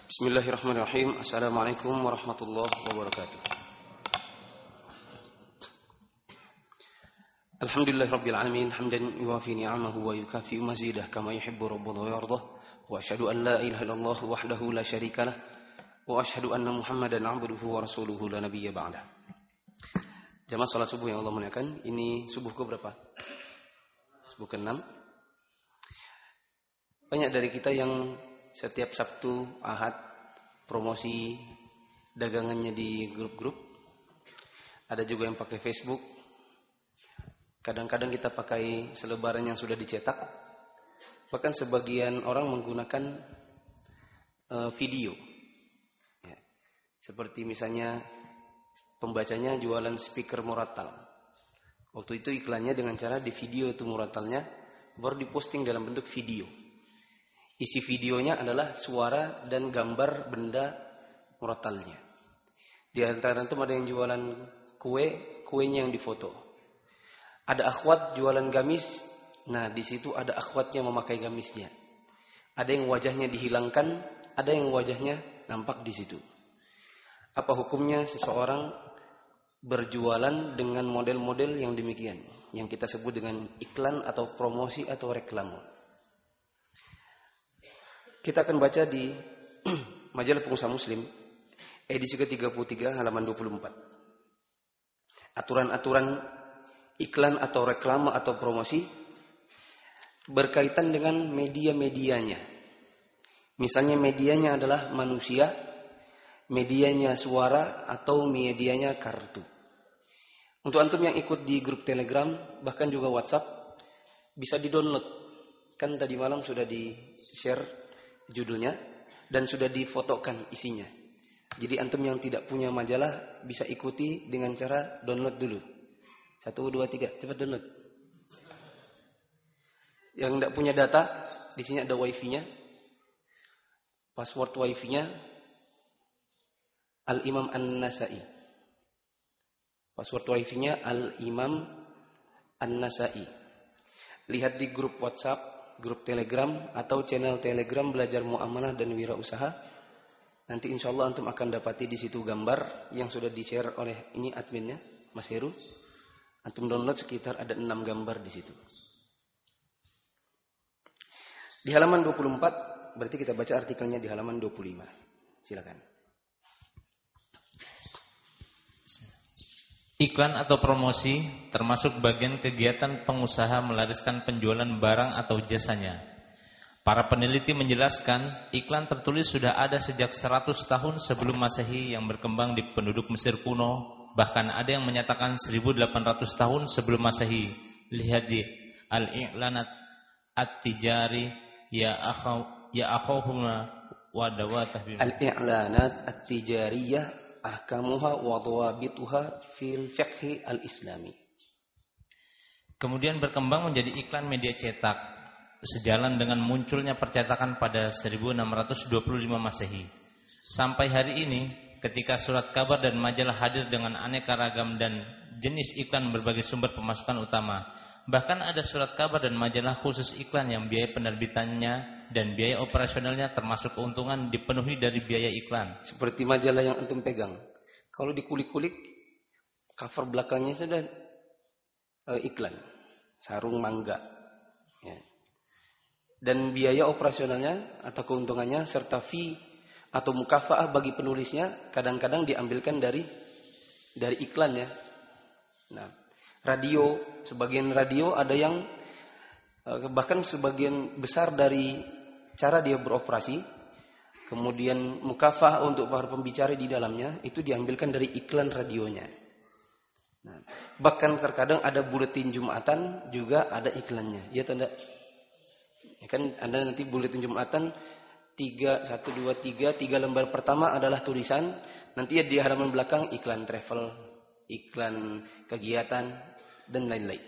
Bismillahirrahmanirrahim. Assalamualaikum warahmatullahi wabarakatuh. Alhamdulillahirabbil alamin hamdan yuwafi ni'amahu wa yukafi mazidah kama yuhibbu rabbuna wa yardah. Wa asyhadu an la ilaha illallah wahdahu la syarikalah wa asyhadu anna Muhammadan 'abduhu wa rasuluhu la nabiyya ba'dah. Jamaah salat subuh yang Allah muliakan, ini subuh ke berapa? Subuh ke-6. Banyak dari kita yang setiap Sabtu, Ahad, promosi dagangannya di grup-grup. Ada juga yang pakai Facebook. Kadang-kadang kita pakai selebaran yang sudah dicetak. Bahkan sebagian orang menggunakan video. Ya. Seperti misalnya pembacanya jualan speaker murattal. Waktu itu iklannya dengan cara di video itu murattalnya, baru diposting dalam bentuk video. Isi videonya adalah suara dan gambar benda murattalnya. Di antara itu ada yang jualan kuenya yang difoto. Ada akhwat jualan gamis. Nah, di situ ada akhwatnya memakai gamisnya. Ada yang wajahnya dihilangkan, ada yang wajahnya nampak di situ. Apa hukumnya seseorang berjualan dengan model-model yang demikian, yang kita sebut dengan iklan atau promosi atau reklame? Kita akan baca di Majalah Pengusaha Muslim edisi ke-33 halaman 24. Aturan-aturan iklan atau reklame atau promosi berkaitan dengan media-medianya. Misalnya medianya adalah manusia, medianya suara, atau medianya kartu. Untuk antum yang ikut di grup Telegram, bahkan juga WhatsApp, bisa di-download. Kan tadi malam sudah di-share judulnya dan sudah difotokan isinya. Jadi antum yang tidak punya majalah bisa ikuti dengan cara download dulu. 1, 2, 3, cepat download. Yang tidak punya data, di sini ada wifi-nya. Password wifi-nya Al-Imam An-Nasai. Password wifi-nya Al-Imam An-Nasai. Lihat di grup WhatsApp, grup Telegram atau channel Telegram Belajar Muamalah dan Wirausaha. Nanti insya Allah antum akan dapati di situ gambar yang sudah di-share oleh ini adminnya, Mas Heru. Antum download sekitar ada 6 gambar di situ. Di halaman 24, berarti kita baca artikelnya di halaman 25. Silakan. Iklan atau promosi termasuk bagian kegiatan pengusaha melariskan penjualan barang atau jasanya. Para peneliti menjelaskan, iklan tertulis sudah ada sejak 100 tahun sebelum Masehi yang berkembang di penduduk Mesir kuno, bahkan ada yang menyatakan 1800 tahun sebelum Masehi. Lihat di Al-I'lanat At-Tijari ya akhawhuma wa dawatah. Al-I'lanat At-Tijariyah ahkamuha wa dhawabituha fil fiqhi al-islami. Kemudian berkembang menjadi iklan media cetak, sejalan dengan munculnya percetakan pada 1625 Masehi. Sampai hari ini, ketika surat kabar dan majalah hadir dengan aneka ragam dan jenis iklan berbagai sumber pemasukan utama. Bahkan ada surat kabar dan majalah khusus iklan yang biaya penerbitannya dan biaya operasionalnya termasuk keuntungan dipenuhi dari biaya iklan. Seperti majalah yang antum pegang. Kalau dikulik-kulik, cover belakangnya sudah iklan. Sarung mangga. Ya. Dan biaya operasionalnya atau keuntungannya serta fee atau mukafaah bagi penulisnya kadang-kadang diambilkan dari iklan ya. Nah, radio, sebagian radio ada yang bahkan sebagian besar dari cara dia beroperasi, kemudian mukafah untuk para pembicara di dalamnya itu diambilkan dari iklan radionya. Nah, bahkan terkadang ada buletin Jumatan juga ada iklannya. Ya tanda, ya kan Anda nanti buletin Jumatan 3 lembar pertama adalah tulisan, nanti di halaman belakang iklan travel, iklan kegiatan dan lain-lain.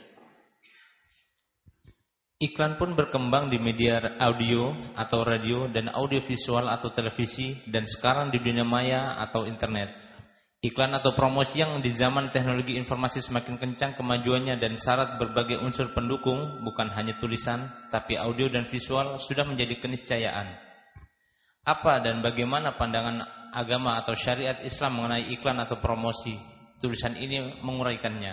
Iklan pun berkembang di media audio atau radio dan audiovisual atau televisi dan sekarang di dunia maya atau internet. Iklan atau promosi yang di zaman teknologi informasi semakin kencang kemajuannya dan syarat berbagai unsur pendukung bukan hanya tulisan tapi audio dan visual sudah menjadi keniscayaan. Apa dan bagaimana pandangan agama atau syariat Islam mengenai iklan atau promosi? Tulisan ini menguraikannya.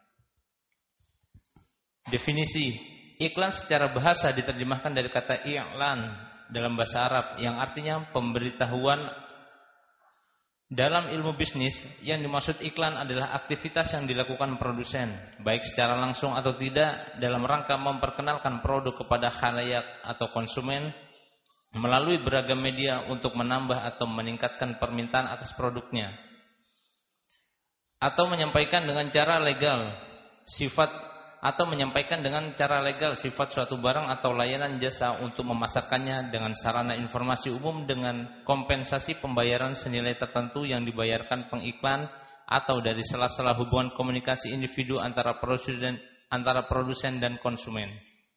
Definisi iklan secara bahasa diterjemahkan dari kata i'lan dalam bahasa Arab yang artinya pemberitahuan. Dalam ilmu bisnis, yang dimaksud iklan adalah aktivitas yang dilakukan produsen, baik secara langsung atau tidak, dalam rangka memperkenalkan produk kepada khalayak atau konsumen melalui beragam media untuk menambah atau meningkatkan permintaan atas produknya, atau menyampaikan dengan cara legal sifat suatu barang atau layanan jasa untuk memasarkannya dengan sarana informasi umum dengan kompensasi pembayaran senilai tertentu yang dibayarkan pengiklan atau dari sela-sela hubungan komunikasi individu antara produsen dan konsumen.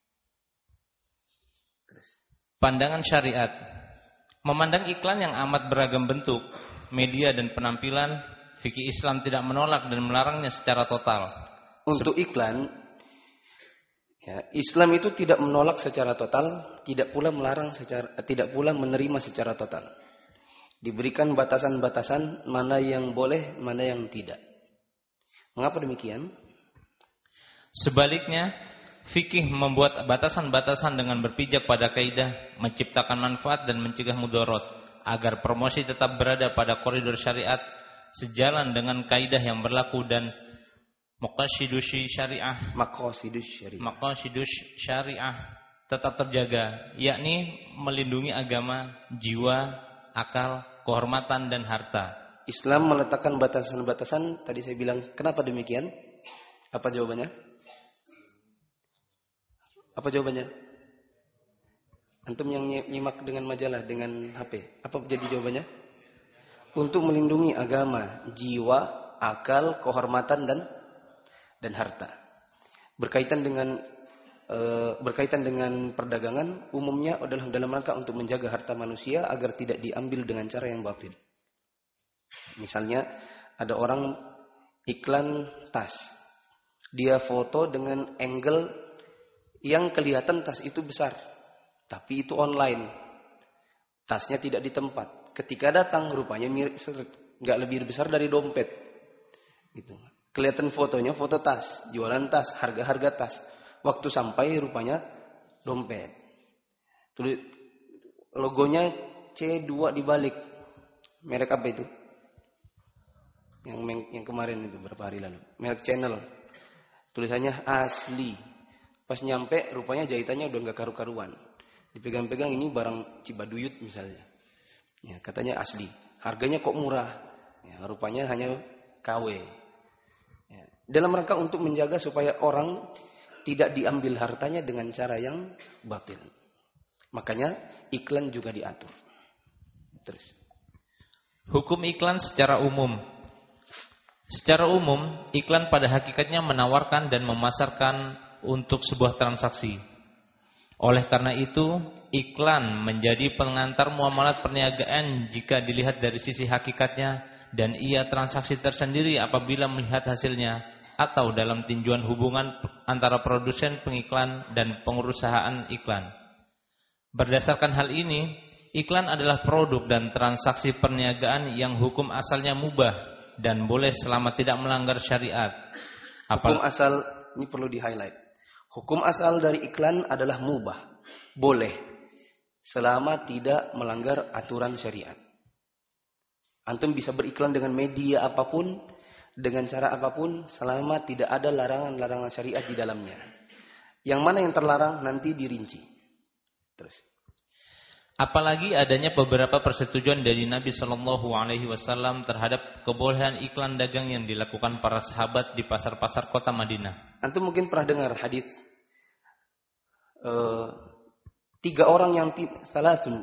Pandangan syariat memandang iklan yang amat beragam bentuk, media dan penampilan, fikih Islam tidak menolak dan melarangnya secara total. Untuk iklan, ya, Islam itu tidak menolak secara total, tidak pula menerima secara total. Diberikan batasan-batasan mana yang boleh, mana yang tidak. Mengapa demikian? Sebaliknya, fikih membuat batasan-batasan dengan berpijak pada kaidah menciptakan manfaat dan mencegah mudarat agar promosi tetap berada pada koridor syariat sejalan dengan kaidah yang berlaku dan maqasidus syariah tetap terjaga, yakni melindungi agama, jiwa, akal, kehormatan dan harta. Islam meletakkan batasan-batasan, tadi saya bilang kenapa demikian? Apa jawabannya? Antum yang nyimak dengan majalah, dengan HP, apa jadi jawabannya? Untuk melindungi agama, jiwa, akal, kehormatan dan harta. Berkaitan dengan perdagangan, umumnya adalah dalam rangka untuk menjaga harta manusia agar tidak diambil dengan cara yang batil. Misalnya ada orang iklan tas, dia foto dengan angle yang kelihatan tas itu besar, tapi itu online, tasnya tidak di tempat. Ketika datang rupanya nggak lebih besar dari dompet, gitu. Kelihatan fotonya, foto tas, jualan tas, harga-harga tas. Waktu sampai rupanya dompet. Tulis logonya C2 dibalik. Merek apa itu? Yang kemarin itu berapa hari lalu. Merek Channel. Tulisannya asli. Pas nyampe rupanya jahitannya udah nggak karu-karuan. Dipegang-pegang ini barang Cibaduyut misalnya. Ya, katanya asli. Harganya kok murah. Ya, rupanya hanya KW. Dalam rangka untuk menjaga supaya orang tidak diambil hartanya dengan cara yang batil. Makanya iklan juga diatur. Terus. Hukum iklan secara umum. Secara umum, iklan pada hakikatnya menawarkan dan memasarkan untuk sebuah transaksi. Oleh karena itu, iklan menjadi pengantar muamalat perniagaan jika dilihat dari sisi hakikatnya, dan ia transaksi tersendiri apabila melihat hasilnya, atau dalam tinjauan hubungan antara produsen pengiklan dan pengurusahaan iklan. Berdasarkan hal ini, iklan adalah produk dan transaksi perniagaan yang hukum asalnya mubah dan boleh selama tidak melanggar syariat. Hukum asal, ini perlu di-highlight. Hukum asal dari iklan adalah mubah, boleh selama tidak melanggar aturan syariat. Antum bisa beriklan dengan media apapun, dengan cara apapun, selama tidak ada larangan-larangan syariat di dalamnya. Yang mana yang terlarang nanti dirinci. Terus. Apalagi adanya beberapa persetujuan dari Nabi Shallallahu Alaihi Wasallam terhadap kebolehan iklan dagang yang dilakukan para sahabat di pasar-pasar kota Madinah. Antum mungkin pernah dengar hadis 3 orang yang salatun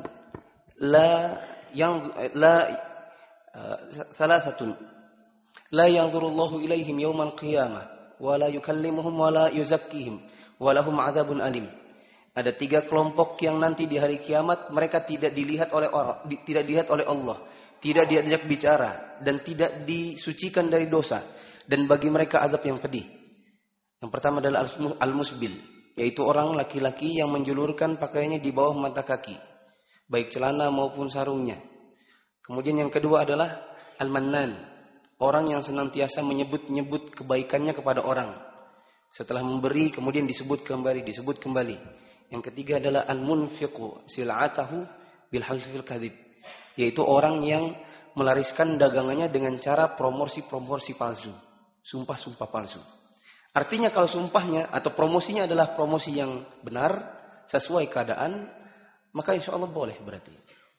la yanzurullahu ilaihim yaumal qiyamah wa la yukallimuhum wa la yuzakkihim wa lahum adzabun alim. Ada 3 kelompok yang nanti di hari kiamat mereka tidak dilihat oleh orang, tidak dilihat oleh Allah, tidak diajak bicara dan tidak disucikan dari dosa, dan bagi mereka azab yang pedih. Yang pertama adalah al-musbil, yaitu orang laki-laki yang menjulurkan pakaiannya di bawah mata kaki. baik celana maupun sarungnya. Kemudian yang kedua adalah al-mannan, orang yang senantiasa menyebut-nyebut kebaikannya kepada orang. Setelah memberi kemudian disebut kembali. Yang ketiga adalah al-munfiqu sil'atahu bil halfil kadhib, yaitu orang yang melariskan dagangannya dengan cara promosi palsu, sumpah palsu. Artinya kalau sumpahnya atau promosinya adalah promosi yang benar sesuai keadaan, maka insya Allah boleh berarti.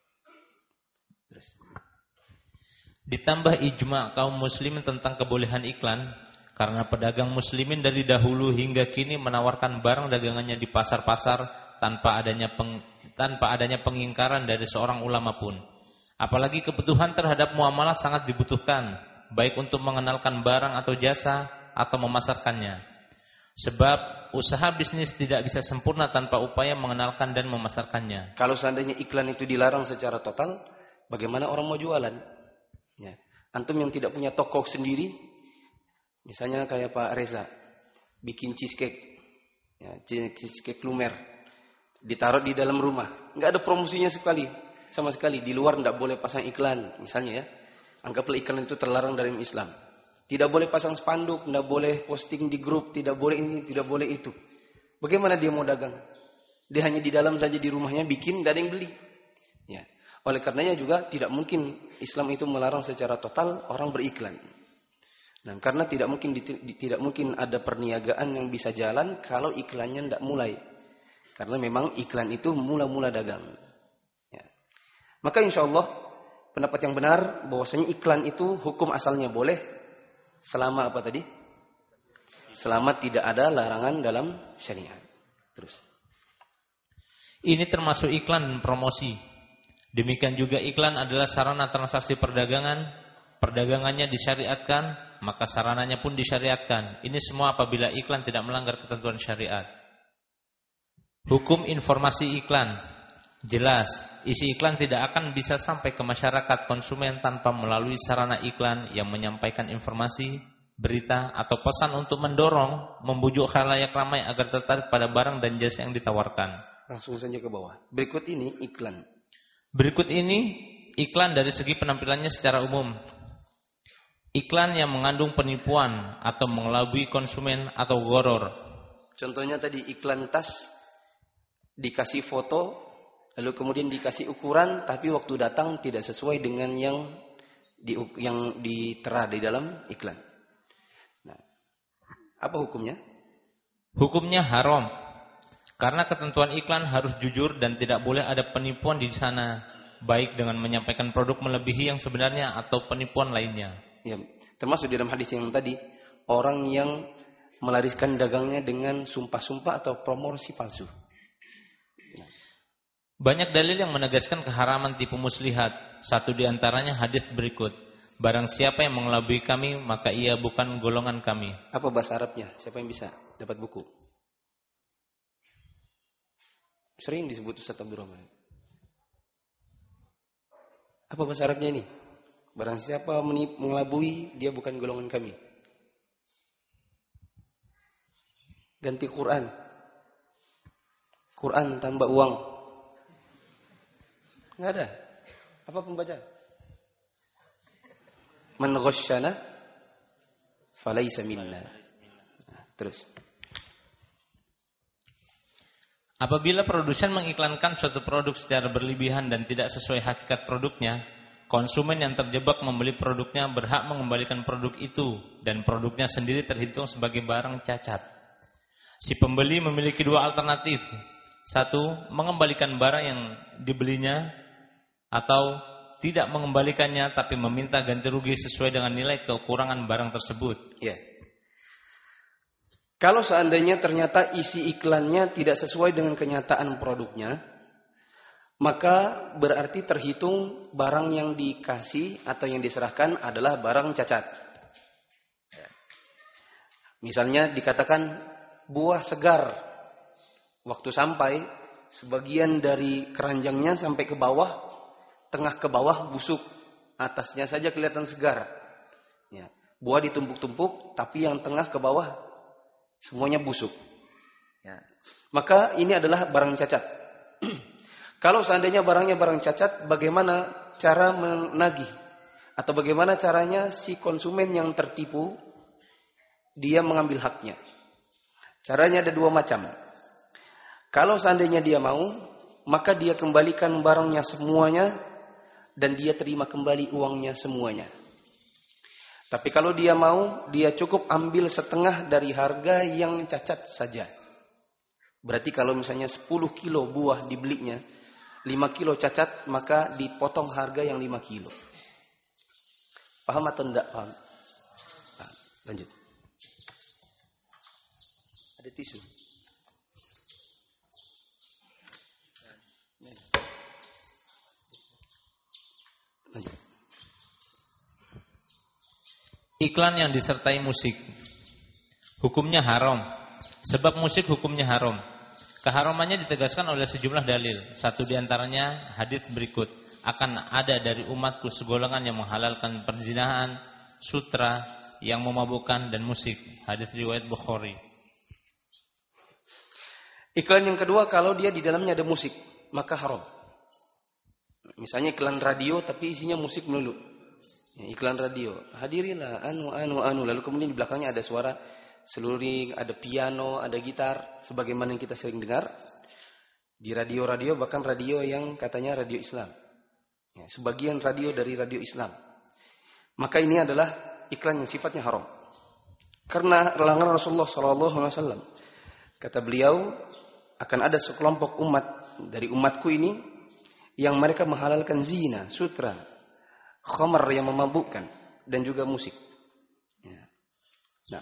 Terus. Ditambah ijma kaum muslimin tentang kebolehan iklan, karena pedagang muslimin dari dahulu hingga kini menawarkan barang dagangannya di pasar-pasar tanpa adanya pengingkaran dari seorang ulama pun. Apalagi kebutuhan terhadap muamalah sangat dibutuhkan, baik untuk mengenalkan barang atau jasa atau memasarkannya. Sebab usaha bisnis tidak bisa sempurna tanpa upaya mengenalkan dan memasarkannya. Kalau seandainya iklan itu dilarang secara total, bagaimana orang mau jualan? Ya. Antum yang tidak punya toko sendiri, misalnya kayak Pak Reza, bikin cheesecake, ya, cheesecake lumer, ditaruh di dalam rumah, nggak ada promosinya sama sekali. Di luar nggak boleh pasang iklan, misalnya ya. Anggaplah iklan itu terlarang dalam Islam. Tidak boleh pasang spanduk, tidak boleh posting di grup, tidak boleh ini, tidak boleh itu. Bagaimana dia mau dagang? Dia hanya di dalam saja di rumahnya bikin, tidak ada yang beli. Ya. Oleh karenanya juga tidak mungkin Islam itu melarang secara total orang beriklan. Nah, karena tidak mungkin ada perniagaan yang bisa jalan kalau iklannya tidak mulai. Karena memang iklan itu mula-mula dagang. Ya. Maka insya Allah pendapat yang benar bahwasanya iklan itu hukum asalnya boleh. Selama apa tadi? Selama tidak ada larangan dalam syariat. Terus. Ini termasuk iklan dan promosi. Demikian juga iklan adalah sarana transaksi perdagangan. Perdagangannya disyariatkan, maka sarananya pun disyariatkan. Ini semua apabila iklan tidak melanggar ketentuan syariat. Hukum informasi iklan. Jelas, isi iklan tidak akan bisa sampai ke masyarakat konsumen tanpa melalui sarana iklan yang menyampaikan informasi, berita, atau pesan untuk mendorong, membujuk khalayak ramai agar tertarik pada barang dan jasa yang ditawarkan. Langsung saja ke bawah. Berikut ini iklan. Berikut ini iklan dari segi penampilannya secara umum. Iklan yang mengandung penipuan atau mengelabui konsumen atau gharar. Contohnya tadi iklan tas, dikasih foto, lalu kemudian dikasih ukuran, tapi waktu datang tidak sesuai dengan yang ditera di dalam iklan. Nah, apa hukumnya? Hukumnya haram. Karena ketentuan iklan harus jujur dan tidak boleh ada penipuan di sana, baik dengan menyampaikan produk melebihi yang sebenarnya atau penipuan lainnya. Ya, termasuk di dalam hadis yang tadi, orang yang melariskan dagangnya dengan sumpah-sumpah atau promosi palsu. Banyak dalil yang menegaskan keharaman tipu muslihat. Satu di antaranya hadis berikut. Barang siapa yang mengelabui kami, maka ia bukan golongan kami. Apa bahasa Arabnya? Siapa yang bisa dapat buku? Sering disebut Ustaz Abdurrahman. Apa bahasa Arabnya ini? Barang siapa mengelabui, dia bukan golongan kami. Ganti Quran. Quran tambah uang. Enggak ada. Apa pembaca? Man ghasyana falaysa minna. Terus. Apabila produsen mengiklankan suatu produk secara berlebihan dan tidak sesuai hakikat produknya, konsumen yang terjebak membeli produknya berhak mengembalikan produk itu dan produknya sendiri terhitung sebagai barang cacat. Si pembeli memiliki dua alternatif. Satu, mengembalikan barang yang dibelinya atau tidak mengembalikannya tapi meminta ganti rugi sesuai dengan nilai kekurangan barang tersebut. Ya. Kalau seandainya ternyata isi iklannya tidak sesuai dengan kenyataan produknya, maka berarti terhitung barang yang dikasih atau yang diserahkan adalah barang cacat. Misalnya dikatakan buah segar, waktu sampai sebagian dari keranjangnya sampai ke bawah, tengah ke bawah busuk, atasnya saja kelihatan segar. Ya. Buah ditumpuk-tumpuk, tapi yang tengah ke bawah semuanya busuk. Ya. Maka ini adalah barang cacat. Kalau seandainya barangnya barang cacat, bagaimana cara menagih? Atau bagaimana caranya si konsumen yang tertipu, dia mengambil haknya? Caranya ada dua macam. Kalau seandainya dia mau, maka dia kembalikan barangnya semuanya, dan dia terima kembali uangnya semuanya. Tapi kalau dia mau, dia cukup ambil setengah dari harga yang cacat saja. Berarti kalau misalnya 10 kilo buah dibelinya, 5 kilo cacat, maka dipotong harga yang 5 kilo. Paham atau tidak paham? Nah, lanjut. Ada tisu. Lanjut. Iklan yang disertai musik hukumnya haram. Sebab musik hukumnya haram. Keharamannya ditegaskan oleh sejumlah dalil. Satu diantaranya hadits berikut. Akan ada dari umatku segolongan yang menghalalkan perzinahan, sutra, yang memabukkan, dan musik. Hadits riwayat Bukhari. Iklan yang kedua, kalau dia di dalamnya ada musik, maka haram. Misalnya iklan radio tapi isinya musik melulu. Ya, iklan radio, hadirilah anu, lalu kemudian di belakangnya ada suara seluring, ada piano, ada gitar, sebagaimana yang kita sering dengar di radio-radio, bahkan radio yang katanya radio Islam. Ya, sebagian radio dari radio Islam. Maka ini adalah iklan yang sifatnya haram. Karena larangan Rasulullah SAW. Kata beliau, akan ada sekelompok umat dari umatku ini yang mereka menghalalkan zina, sutra, khamar yang memabukkan, dan juga musik. Ya. Nah,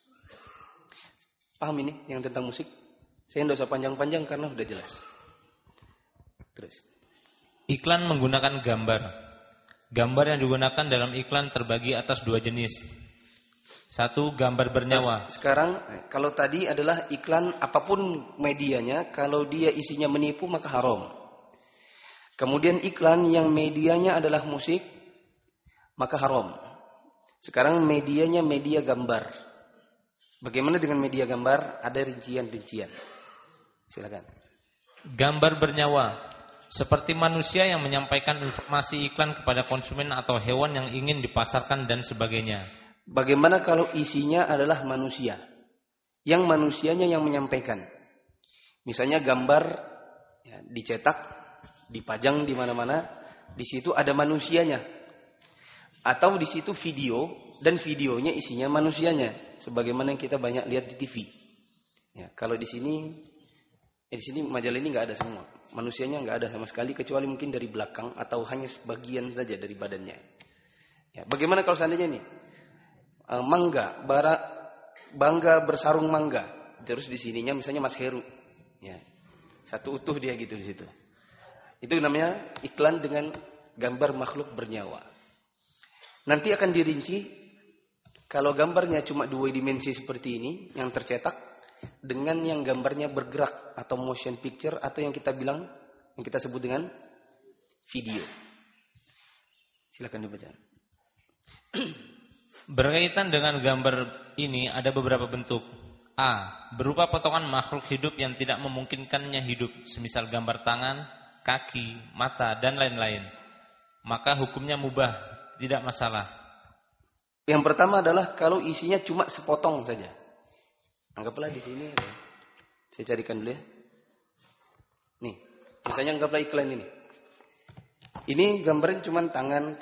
paham ini yang tentang musik? Saya tidak usah panjang-panjang karena sudah jelas. Terus. Iklan menggunakan gambar. Gambar yang digunakan dalam iklan terbagi atas dua jenis. Satu, gambar bernyawa. Sekarang, kalau tadi adalah iklan apapun medianya, kalau dia isinya menipu maka haram. Kemudian iklan yang medianya adalah musik, maka haram. Sekarang medianya media gambar. Bagaimana dengan media gambar? Ada rincian-rincian. Silakan. Gambar bernyawa. Seperti manusia yang menyampaikan informasi iklan kepada konsumen atau hewan yang ingin dipasarkan dan sebagainya. Bagaimana kalau isinya adalah manusia? Yang manusianya yang menyampaikan. Misalnya gambar ya, dicetak, dipajang di mana-mana, di situ ada manusianya. Atau di situ video dan videonya isinya manusianya, sebagaimana yang kita banyak lihat di TV. Ya, kalau di sini majalah ini nggak ada semua. Manusianya nggak ada sama sekali kecuali mungkin dari belakang atau hanya sebagian saja dari badannya. Ya, bagaimana kalau seandainya ini mangga, bangga bersarung mangga, terus di sininya misalnya Mas Heru, ya, satu utuh dia gitu di situ. Itu namanya iklan dengan gambar makhluk bernyawa. Nanti akan dirinci kalau gambarnya cuma 2 dimensi seperti ini yang tercetak dengan yang gambarnya bergerak atau motion picture atau yang kita sebut dengan video. Silakan dibaca. Berkaitan dengan gambar ini ada beberapa bentuk. A. Berupa potongan makhluk hidup yang tidak memungkinkannya hidup, semisal gambar tangan, kaki, mata, dan lain-lain. Maka hukumnya mubah, tidak masalah. Yang pertama adalah kalau isinya cuma sepotong saja. Anggaplah di sini ada. Saya carikan dulu ya. Nih, misalnya anggaplah iklan ini. Ini gambarnya cuma tangan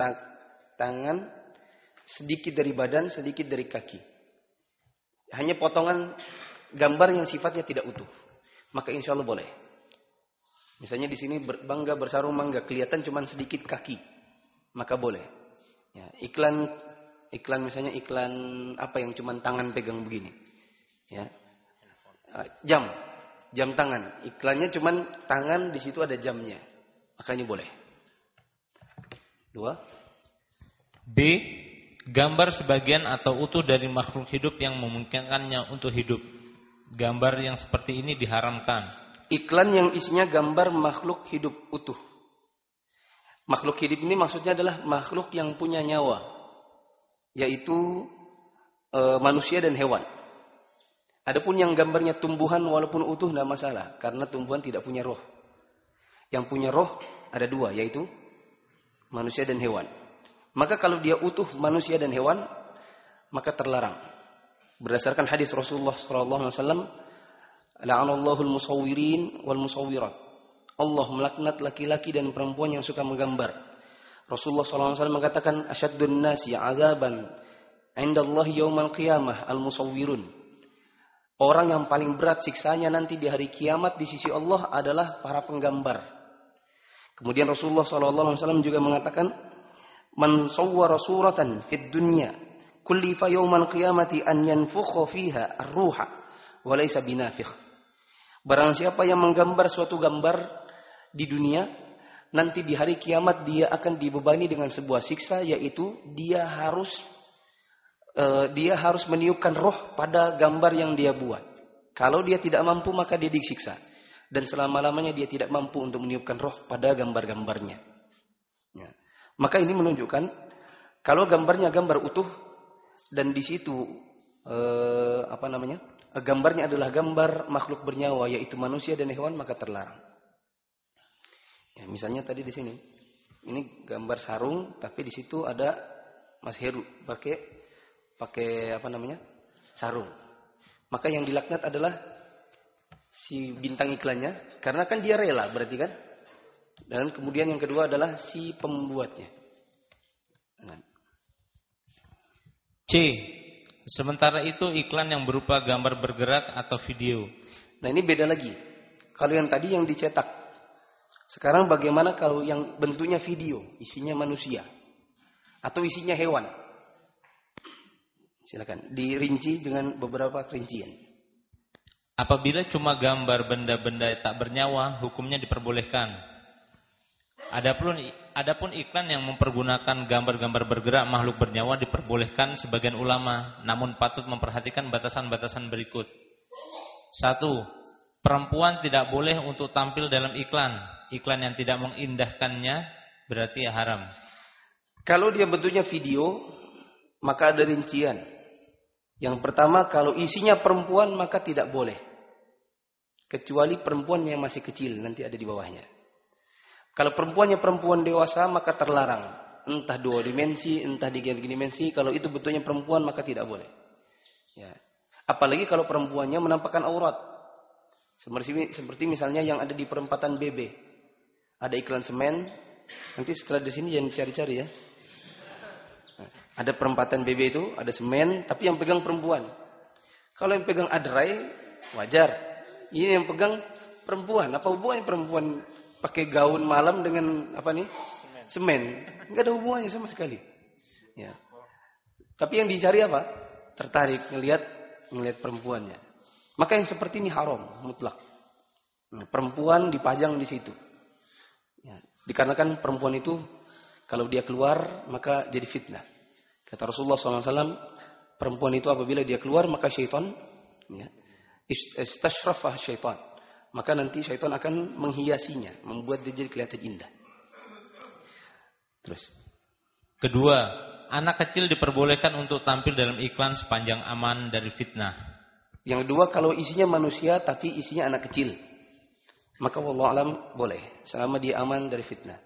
sedikit dari badan, sedikit dari kaki. Hanya potongan gambar yang sifatnya tidak utuh. Maka insya Allah boleh. Misalnya di sini bangga bersarung mangga, kelihatan cuma sedikit kaki. Maka boleh. Ya, iklan misalnya iklan apa yang cuma tangan pegang begini. Ya. Jam tangan. Iklannya cuma tangan, di situ ada jamnya. Makanya boleh. 2. B. Gambar sebagian atau utuh dari makhluk hidup yang memungkinkannya untuk hidup. Gambar yang seperti ini diharamkan. Iklan yang isinya gambar makhluk hidup utuh. Makhluk hidup ini maksudnya adalah makhluk yang punya nyawa, yaitu manusia dan hewan. Adapun yang gambarnya tumbuhan walaupun utuh tidak masalah, karena tumbuhan tidak punya roh. Yang punya roh ada dua, yaitu manusia dan hewan. Maka kalau dia utuh manusia dan hewan, maka terlarang. Berdasarkan hadis Rasulullah SAW, la'anallahu al-musawwirin wal musawwirat. Allah melaknat laki-laki dan perempuan yang suka menggambar. Rasulullah SAW mengatakan, asyaddun nasi 'adzaban 'indallahi yaumal qiyamah al-musawwirun. Orang yang paling berat siksanya nanti di hari kiamat di sisi Allah adalah para penggambar. Kemudian Rasulullah SAW juga mengatakan, man sawwara suratan fid dunya kullifa yaumal qiyamati an yanfukha fiha ar-ruha wa laysa binafikh. Barang siapa yang menggambar suatu gambar di dunia, nanti di hari kiamat dia akan dibebani dengan sebuah siksa, yaitu dia harus meniupkan roh pada gambar yang dia buat. Kalau dia tidak mampu, maka dia disiksa. Dan selama-lamanya dia tidak mampu untuk meniupkan roh pada gambar-gambarnya. Ya. Maka ini menunjukkan kalau gambarnya gambar utuh dan di situ gambarnya adalah gambar makhluk bernyawa, yaitu manusia dan hewan, maka terlarang. Ya, misalnya tadi di sini, ini gambar sarung, tapi di situ ada Mas Heru pakai sarung. Maka yang dilaknat adalah si bintang iklannya, karena kan dia rela, berarti kan. Dan kemudian yang kedua adalah si pembuatnya. Nah. C. Sementara itu iklan yang berupa gambar bergerak atau video. Nah, ini beda lagi. Kalau yang tadi yang dicetak. Sekarang bagaimana kalau yang bentuknya video, isinya manusia atau isinya hewan? Silakan dirinci dengan beberapa rincian. Apabila cuma gambar benda-benda tak bernyawa, hukumnya diperbolehkan. Adapun iklan yang mempergunakan gambar-gambar bergerak makhluk bernyawa diperbolehkan sebagian ulama, namun patut memperhatikan batasan-batasan berikut. 1. Perempuan tidak boleh untuk tampil dalam iklan. Iklan yang tidak mengindahkannya berarti haram. Kalau dia bentuknya video, maka ada rincian. Yang pertama, kalau isinya perempuan maka tidak boleh. Kecuali perempuan yang masih kecil, nanti ada di bawahnya. Kalau perempuannya perempuan dewasa, maka terlarang. Entah 2 dimensi, entah 3 dimensi. Kalau itu bentuknya perempuan, maka tidak boleh. Ya. Apalagi kalau perempuannya menampakkan aurat. Seperti misalnya yang ada di perempatan BB. Ada iklan semen. Nanti setelah di sini jangan cari-cari ya. Ada perempatan BB itu, ada semen, tapi yang pegang perempuan. Kalau yang pegang adrai, wajar. Ini yang pegang perempuan. Apa hubungannya perempuan pakai gaun malam dengan semen? Enggak ada hubungannya sama sekali. Ya. Tapi yang dicari apa? Tertarik ngelihat perempuannya. Maka yang seperti ini haram mutlak. Nah, perempuan dipajang di situ. Ya. Dikarenakan perempuan itu kalau dia keluar maka jadi fitnah. Kata Rasulullah SAW, perempuan itu apabila dia keluar maka syaitan, istashrafah syaitan. Maka nanti syaitan akan menghiasinya, membuat dia jadi kelihatan indah. Terus. Kedua, anak kecil diperbolehkan untuk tampil dalam iklan sepanjang aman dari fitnah. Yang kedua, kalau isinya manusia tapi isinya anak kecil, maka wallahu alam boleh, selama dia aman dari fitnah.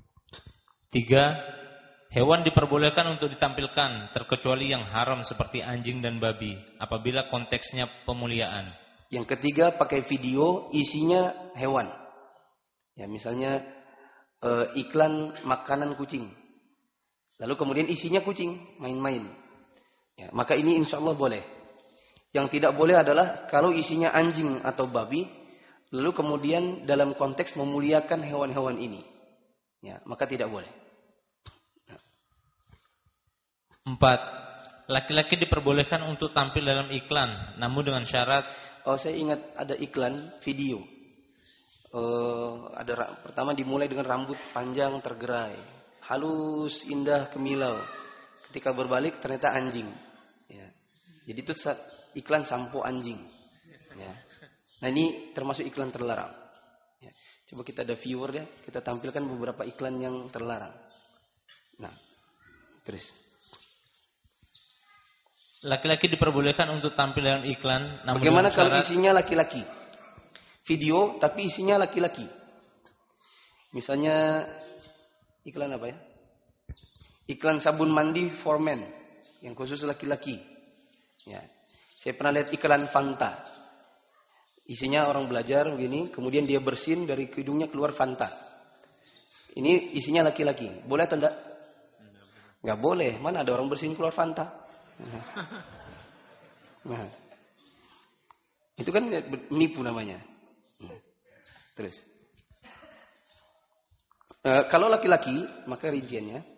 3. Hewan diperbolehkan untuk ditampilkan, terkecuali yang haram seperti anjing dan babi, apabila konteksnya pemuliaan. Yang ketiga, pakai video isinya hewan. Ya, misalnya iklan makanan kucing. Lalu kemudian isinya kucing, main-main. Ya, maka ini insya Allah boleh. Yang tidak boleh adalah kalau isinya anjing atau babi, lalu kemudian dalam konteks memuliakan hewan-hewan ini. Ya, maka tidak boleh. 4. Laki-laki diperbolehkan untuk tampil dalam iklan, namun dengan syarat. Saya ingat ada iklan video. Pertama dimulai dengan rambut panjang tergerai, halus, indah, kemilau. Ketika berbalik ternyata anjing. Ya. Jadi itu iklan sampo anjing. Ya. Nah ini termasuk iklan terlarang. Ya. Coba kita ada viewer ya, kita tampilkan beberapa iklan yang terlarang. Nah, terus. Laki-laki diperbolehkan untuk tampil dalam iklan. Bagaimana kalau isinya laki-laki? Video tapi isinya laki-laki. Misalnya iklan apa ya? Iklan sabun mandi for men yang khusus laki-laki. Ya. Saya pernah lihat iklan Fanta. Isinya orang belajar begini, kemudian dia bersin dari hidungnya keluar Fanta. Ini isinya laki-laki. Boleh atau enggak? Enggak boleh. Mana ada orang bersin keluar Fanta? Nah. Itu kan menipu namanya. Terus. Kalau laki-laki, maka rinciannya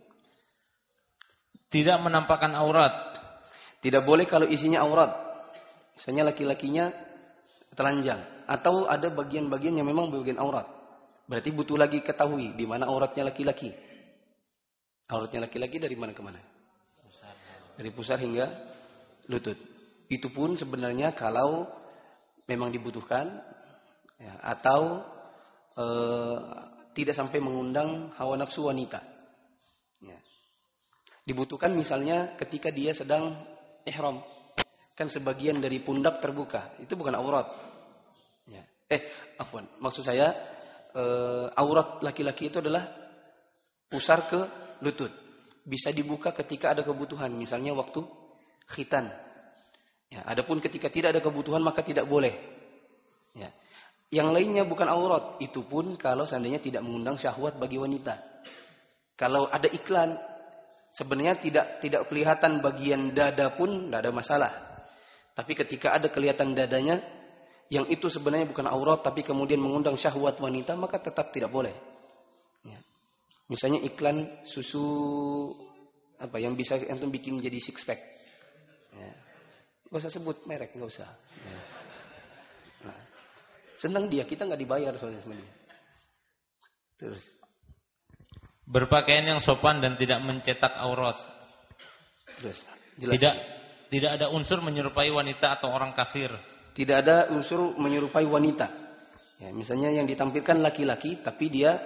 tidak menampakkan aurat. Tidak boleh kalau isinya aurat. Misalnya laki-lakinya telanjang atau ada bagian-bagian yang memang bagian aurat. Berarti butuh lagi ketahui di mana auratnya laki-laki. Auratnya laki-laki dari mana ke mana? Dari pusar hingga lutut. Itu pun sebenarnya kalau memang dibutuhkan ya, atau tidak sampai mengundang hawa nafsu wanita. Ya. Dibutuhkan misalnya ketika dia sedang ihram. Kan sebagian dari pundak terbuka. Itu bukan aurat. Ya. Afwan. Maksud saya aurat laki-laki itu adalah pusar ke lutut. Bisa dibuka ketika ada kebutuhan. Misalnya waktu khitan. Ya. Adapun ketika tidak ada kebutuhan maka tidak boleh. Ya. Yang lainnya bukan aurat. Itu pun kalau seandainya tidak mengundang syahwat bagi wanita. Kalau ada iklan, sebenarnya tidak kelihatan bagian dada pun tidak ada masalah. Tapi ketika ada kelihatan dadanya, yang itu sebenarnya bukan aurat, tapi kemudian mengundang syahwat wanita, maka tetap tidak boleh. Ya. Misalnya iklan susu apa yang bisa antum bikin jadi six pack. Ya. Gak usah sebut merek, gak usah. Ya. Nah. Senang dia, kita nggak dibayar soalnya sebenarnya. Terus. Berpakaian yang sopan dan tidak mencetak aurat. Terus. Tidak ada unsur menyerupai wanita atau orang kafir. Tidak ada unsur menyerupai wanita. Ya, misalnya yang ditampilkan laki-laki, tapi dia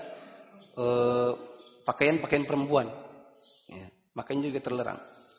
pakaian perempuan. Ya, makanya juga terlarang.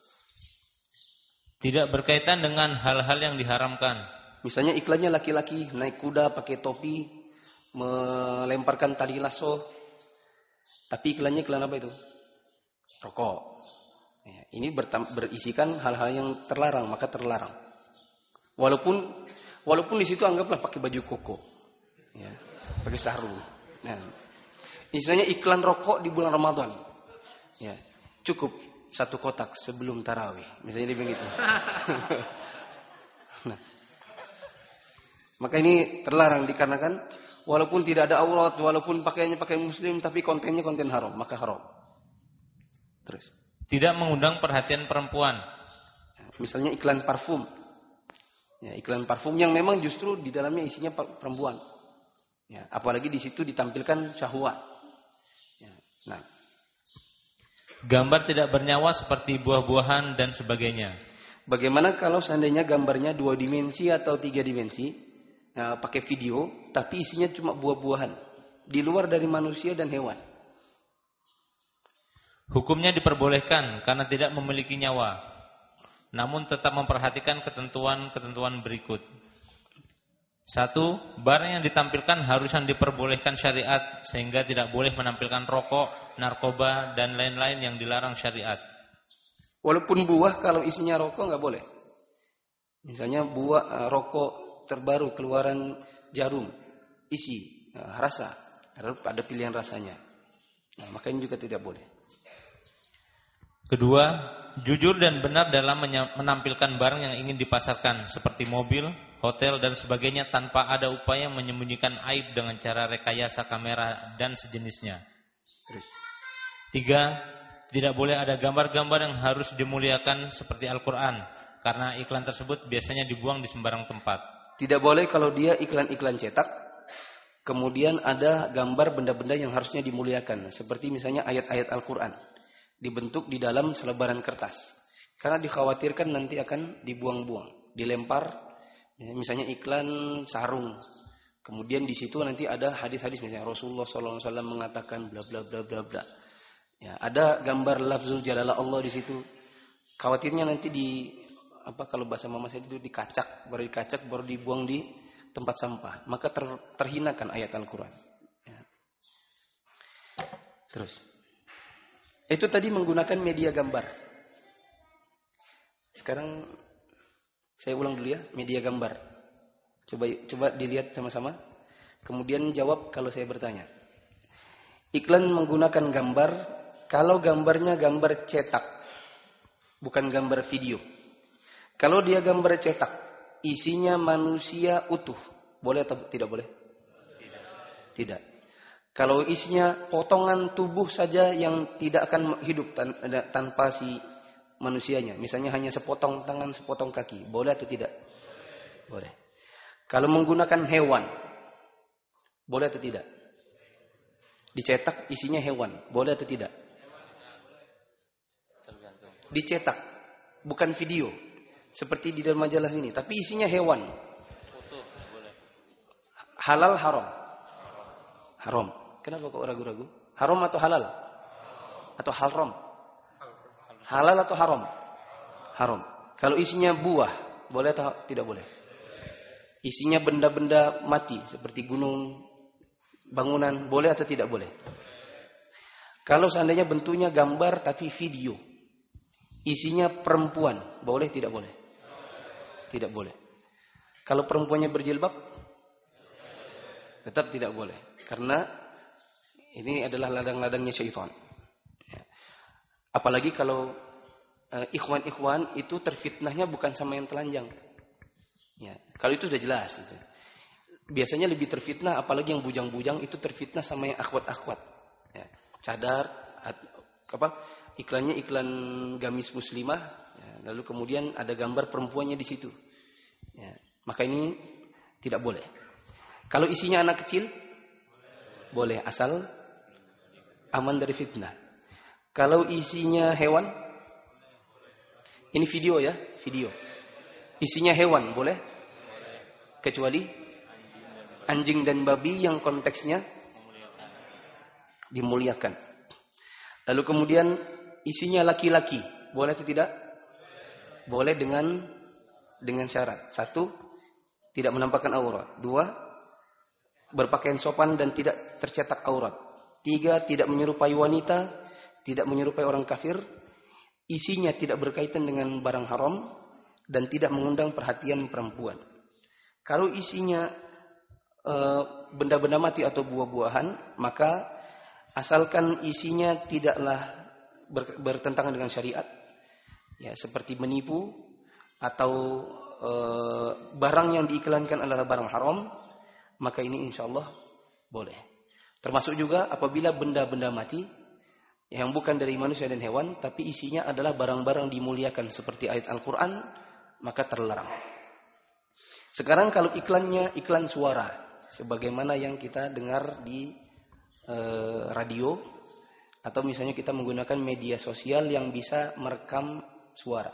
Tidak berkaitan dengan hal-hal yang diharamkan. Misalnya iklannya laki-laki naik kuda pakai topi, melemparkan tali lasso. Tapi iklannya iklan apa itu? Rokok. Ya, ini berisikan hal-hal yang terlarang, maka terlarang. Walaupun di situ anggaplah pakai baju koko, ya, pakai sarung. Nah, misalnya iklan rokok di bulan Ramadan, ya, cukup 1 kotak sebelum tarawih. Misalnya dia begitu. Nah, maka ini terlarang dikarenakan walaupun tidak ada aurat, walaupun pakaiannya pakaian muslim, tapi kontennya konten haram, maka haram. Terus. Tidak mengundang perhatian perempuan. Misalnya iklan parfum. Ya, iklan parfum yang memang justru di dalamnya isinya perempuan. Ya, apalagi di situ ditampilkan syahwat. Ya, nah. Gambar tidak bernyawa seperti buah-buahan dan sebagainya. Bagaimana kalau seandainya gambarnya 2 dimensi atau 3 dimensi? Nah, pakai video, tapi isinya cuma buah-buahan. Di luar dari manusia dan hewan. Hukumnya diperbolehkan karena tidak memiliki nyawa. Namun tetap memperhatikan ketentuan-ketentuan berikut. 1. Barang yang ditampilkan harus yang diperbolehkan syariat. Sehingga tidak boleh menampilkan rokok, narkoba, dan lain-lain yang dilarang syariat. Walaupun buah kalau isinya rokok nggak boleh. Misalnya buah rokok terbaru keluaran jarum isi rasa, ada pilihan rasanya. Nah, makanya juga tidak boleh. Kedua, jujur dan benar dalam menampilkan barang yang ingin dipasarkan seperti mobil, hotel dan sebagainya tanpa ada upaya menyembunyikan aib dengan cara rekayasa kamera dan sejenisnya. Terus. 3, tidak boleh ada gambar-gambar yang harus dimuliakan seperti Al-Quran karena iklan tersebut biasanya dibuang di sembarang tempat. Tidak boleh kalau dia iklan-iklan cetak, kemudian ada gambar benda-benda yang harusnya dimuliakan. Seperti misalnya ayat-ayat Al-Quran. Dibentuk di dalam selebaran kertas. Karena dikhawatirkan nanti akan dibuang-buang. Dilempar, misalnya iklan sarung. Kemudian di situ nanti ada hadis-hadis misalnya Rasulullah SAW mengatakan bla bla bla bla bla. Ya, ada gambar lafzul jalalah Allah di situ. Khawatirnya nanti kalau bahasa mama saya itu dikacak baru dibuang di tempat sampah, maka terhinakan ayat Al-Quran. Ya. Terus. Itu tadi menggunakan media gambar. Sekarang saya ulang dulu ya, media gambar. Coba dilihat sama-sama. Kemudian jawab kalau saya bertanya. Iklan menggunakan gambar, kalau gambarnya gambar cetak, bukan gambar video. Kalau dia gambar cetak, isinya manusia utuh, boleh atau tidak boleh? Tidak. Kalau isinya potongan tubuh saja yang tidak akan hidup tanpa si manusianya, misalnya hanya sepotong tangan, sepotong kaki, boleh atau tidak? Boleh. Kalau menggunakan hewan, boleh atau tidak? Dicetak isinya hewan, boleh atau tidak? Dicetak, bukan video, seperti di dalam majalah ini, tapi isinya hewan. Halal haram? Haram. Kenapa kok ragu-ragu? Haram atau halal? Atau haram? Halal atau haram? Haram. Kalau isinya buah, boleh atau tidak boleh? Isinya benda-benda mati, seperti gunung, bangunan, boleh atau tidak boleh? Kalau seandainya bentuknya gambar tapi video, isinya perempuan, boleh tidak boleh? Tidak boleh. Kalau perempuannya berjilbab, tetap tidak boleh. Karena ini adalah ladang-ladangnya syaitan. Apalagi kalau ikhwan-ikhwan itu terfitnahnya bukan sama yang telanjang. Ya, kalau itu sudah jelas. Itu. Biasanya lebih terfitnah, apalagi yang bujang-bujang itu terfitnah sama yang akhwat-akhwat. Ya, cadar, iklannya iklan gamis muslimah, ya, lalu kemudian ada gambar perempuannya di situ. Ya, maka ini tidak boleh. Kalau isinya anak kecil, boleh asal aman dari fitnah. Kalau isinya hewan, ini video ya, video. Isinya hewan, boleh? Kecuali anjing dan babi yang konteksnya dimuliakan. Lalu kemudian isinya laki-laki, boleh atau tidak? Boleh dengan syarat. 1, tidak menampakkan aurat. 2, berpakaian sopan dan tidak tercetak aurat. 3, tidak menyerupai wanita, tidak menyerupai orang kafir. Isinya tidak berkaitan dengan barang haram dan tidak mengundang perhatian perempuan. Kalau isinya benda-benda mati atau buah-buahan, maka asalkan isinya tidaklah bertentangan dengan syariat, ya, seperti menipu atau barang yang diiklankan adalah barang haram, maka ini insyaallah boleh. Termasuk juga apabila benda-benda mati yang bukan dari manusia dan hewan, tapi isinya adalah barang-barang dimuliakan seperti ayat Al-Quran, maka terlarang. Sekarang kalau iklannya iklan suara, sebagaimana yang kita dengar di radio, atau misalnya kita menggunakan media sosial yang bisa merekam suara.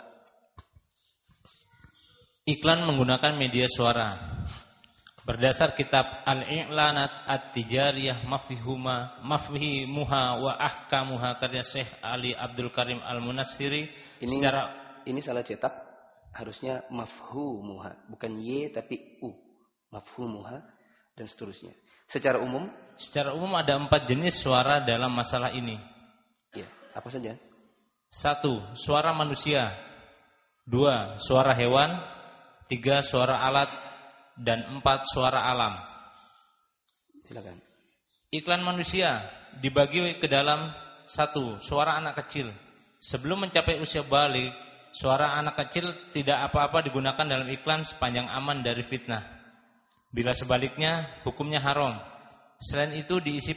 Iklan menggunakan media suara. Berdasar kitab Al-I'lanat At-Tijariyah Mafhimuha wa Ahkamuha karya Syekh Ali Abdul Karim Al-Munassiri. Ini salah cetak, harusnya mafhumuha, bukan y tapi u. Mafhumuha dan seterusnya. Secara umum ada 4 jenis suara dalam masalah ini. Ya, apa saja? 1, suara manusia. 2, suara hewan. 3, suara alat. Dan 4, suara alam. Silakan. Iklan manusia dibagi ke dalam 1, suara anak kecil. Sebelum mencapai usia balik, suara anak kecil tidak apa-apa digunakan dalam iklan sepanjang aman dari fitnah. Bila sebaliknya, hukumnya haram. Selain itu, isi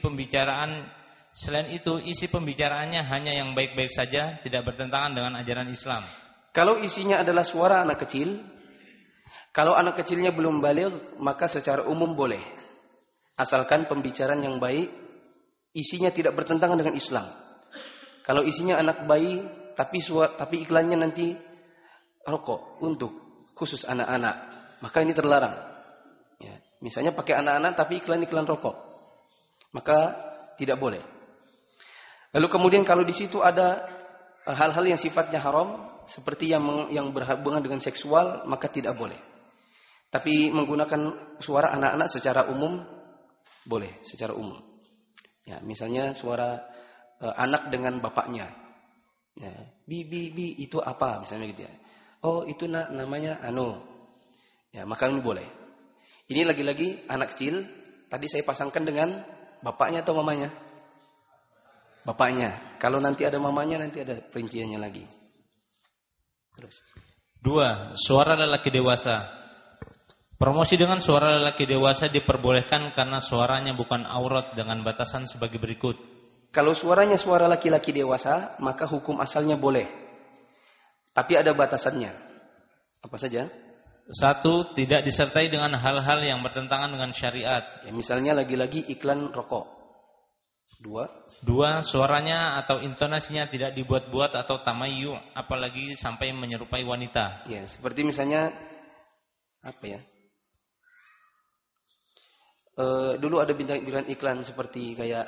pembicaraannya hanya yang baik-baik saja, tidak bertentangan dengan ajaran Islam. Kalau isinya adalah suara anak kecil, kalau anak kecilnya belum baligh, maka secara umum boleh. Asalkan pembicaraan yang baik, isinya tidak bertentangan dengan Islam. Kalau isinya anak bayi, tapi iklannya nanti rokok untuk khusus anak-anak, maka ini terlarang. Ya, misalnya pakai anak-anak tapi iklan rokok, maka tidak boleh. Lalu kemudian kalau di situ ada hal-hal yang sifatnya haram, seperti yang berhubungan dengan seksual, maka tidak boleh. Tapi menggunakan suara anak-anak secara umum boleh, secara umum. Ya, misalnya suara anak dengan bapaknya. Ya, bi itu apa misalnya gitu ya. Oh, itu namanya anu. Ya, maka ini boleh. Ini lagi-lagi anak kecil, tadi saya pasangkan dengan bapaknya atau mamanya? Bapaknya. Kalau nanti ada mamanya, nanti ada perinciannya lagi. Terus. 2. Suara lelaki dewasa. Promosi dengan suara lelaki dewasa diperbolehkan karena suaranya bukan aurat dengan batasan sebagai berikut. Kalau suaranya suara laki-laki dewasa, maka hukum asalnya boleh. Tapi ada batasannya. Apa saja? 1. Tidak disertai dengan hal-hal yang bertentangan dengan syariat. Ya, misalnya lagi-lagi iklan rokok. 2. Suaranya atau intonasinya tidak dibuat-buat atau tamayyu, apalagi sampai menyerupai wanita. Ya, seperti misalnya apa ya? Dulu ada bintang iklan seperti kayak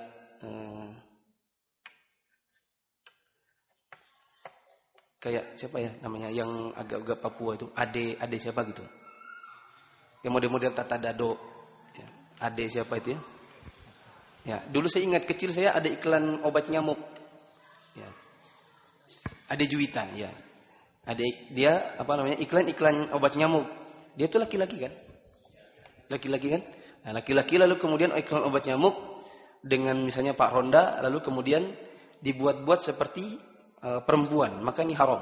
siapa ya namanya yang agak-agak Papua itu, Ade siapa gitu. Yang model-model Tata Dado. Ya, Ade siapa itu ya? Ya, dulu saya ingat kecil saya ada iklan obat nyamuk. Ya. Ade Juwitan, ya. Dia iklan obat nyamuk. Dia itu laki-laki kan? Laki-laki kan? Nah, laki-laki lalu kemudian iklan obat nyamuk dengan misalnya Pak Ronda, lalu kemudian dibuat-buat seperti perempuan, maka ini haram.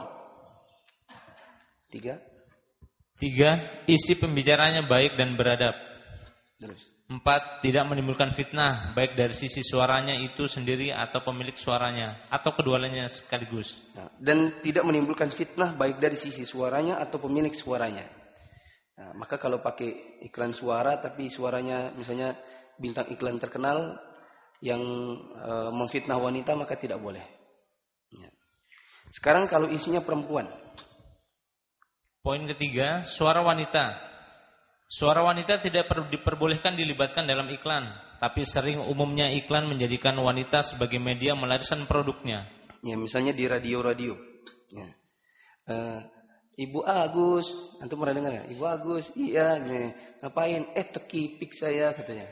3. Isi pembicaranya baik dan beradab. Terus. 4. Tidak menimbulkan fitnah, baik dari sisi suaranya itu sendiri atau pemilik suaranya, atau keduanya sekaligus. Nah, dan tidak menimbulkan fitnah baik dari sisi suaranya atau pemilik suaranya. Nah, maka kalau pakai iklan suara tapi suaranya misalnya bintang iklan terkenal yang memfitnah wanita, maka tidak boleh. Ya. Sekarang kalau isinya perempuan. Poin ketiga, suara wanita. Suara wanita tidak diperbolehkan dilibatkan dalam iklan, tapi sering umumnya iklan menjadikan wanita sebagai media melariskan produknya. Ya, misalnya di radio-radio. Ya. Ibu Agus, antum pernah dengar ya? Ibu Agus, iya, nih, ngapain? Teki pik saya katanya.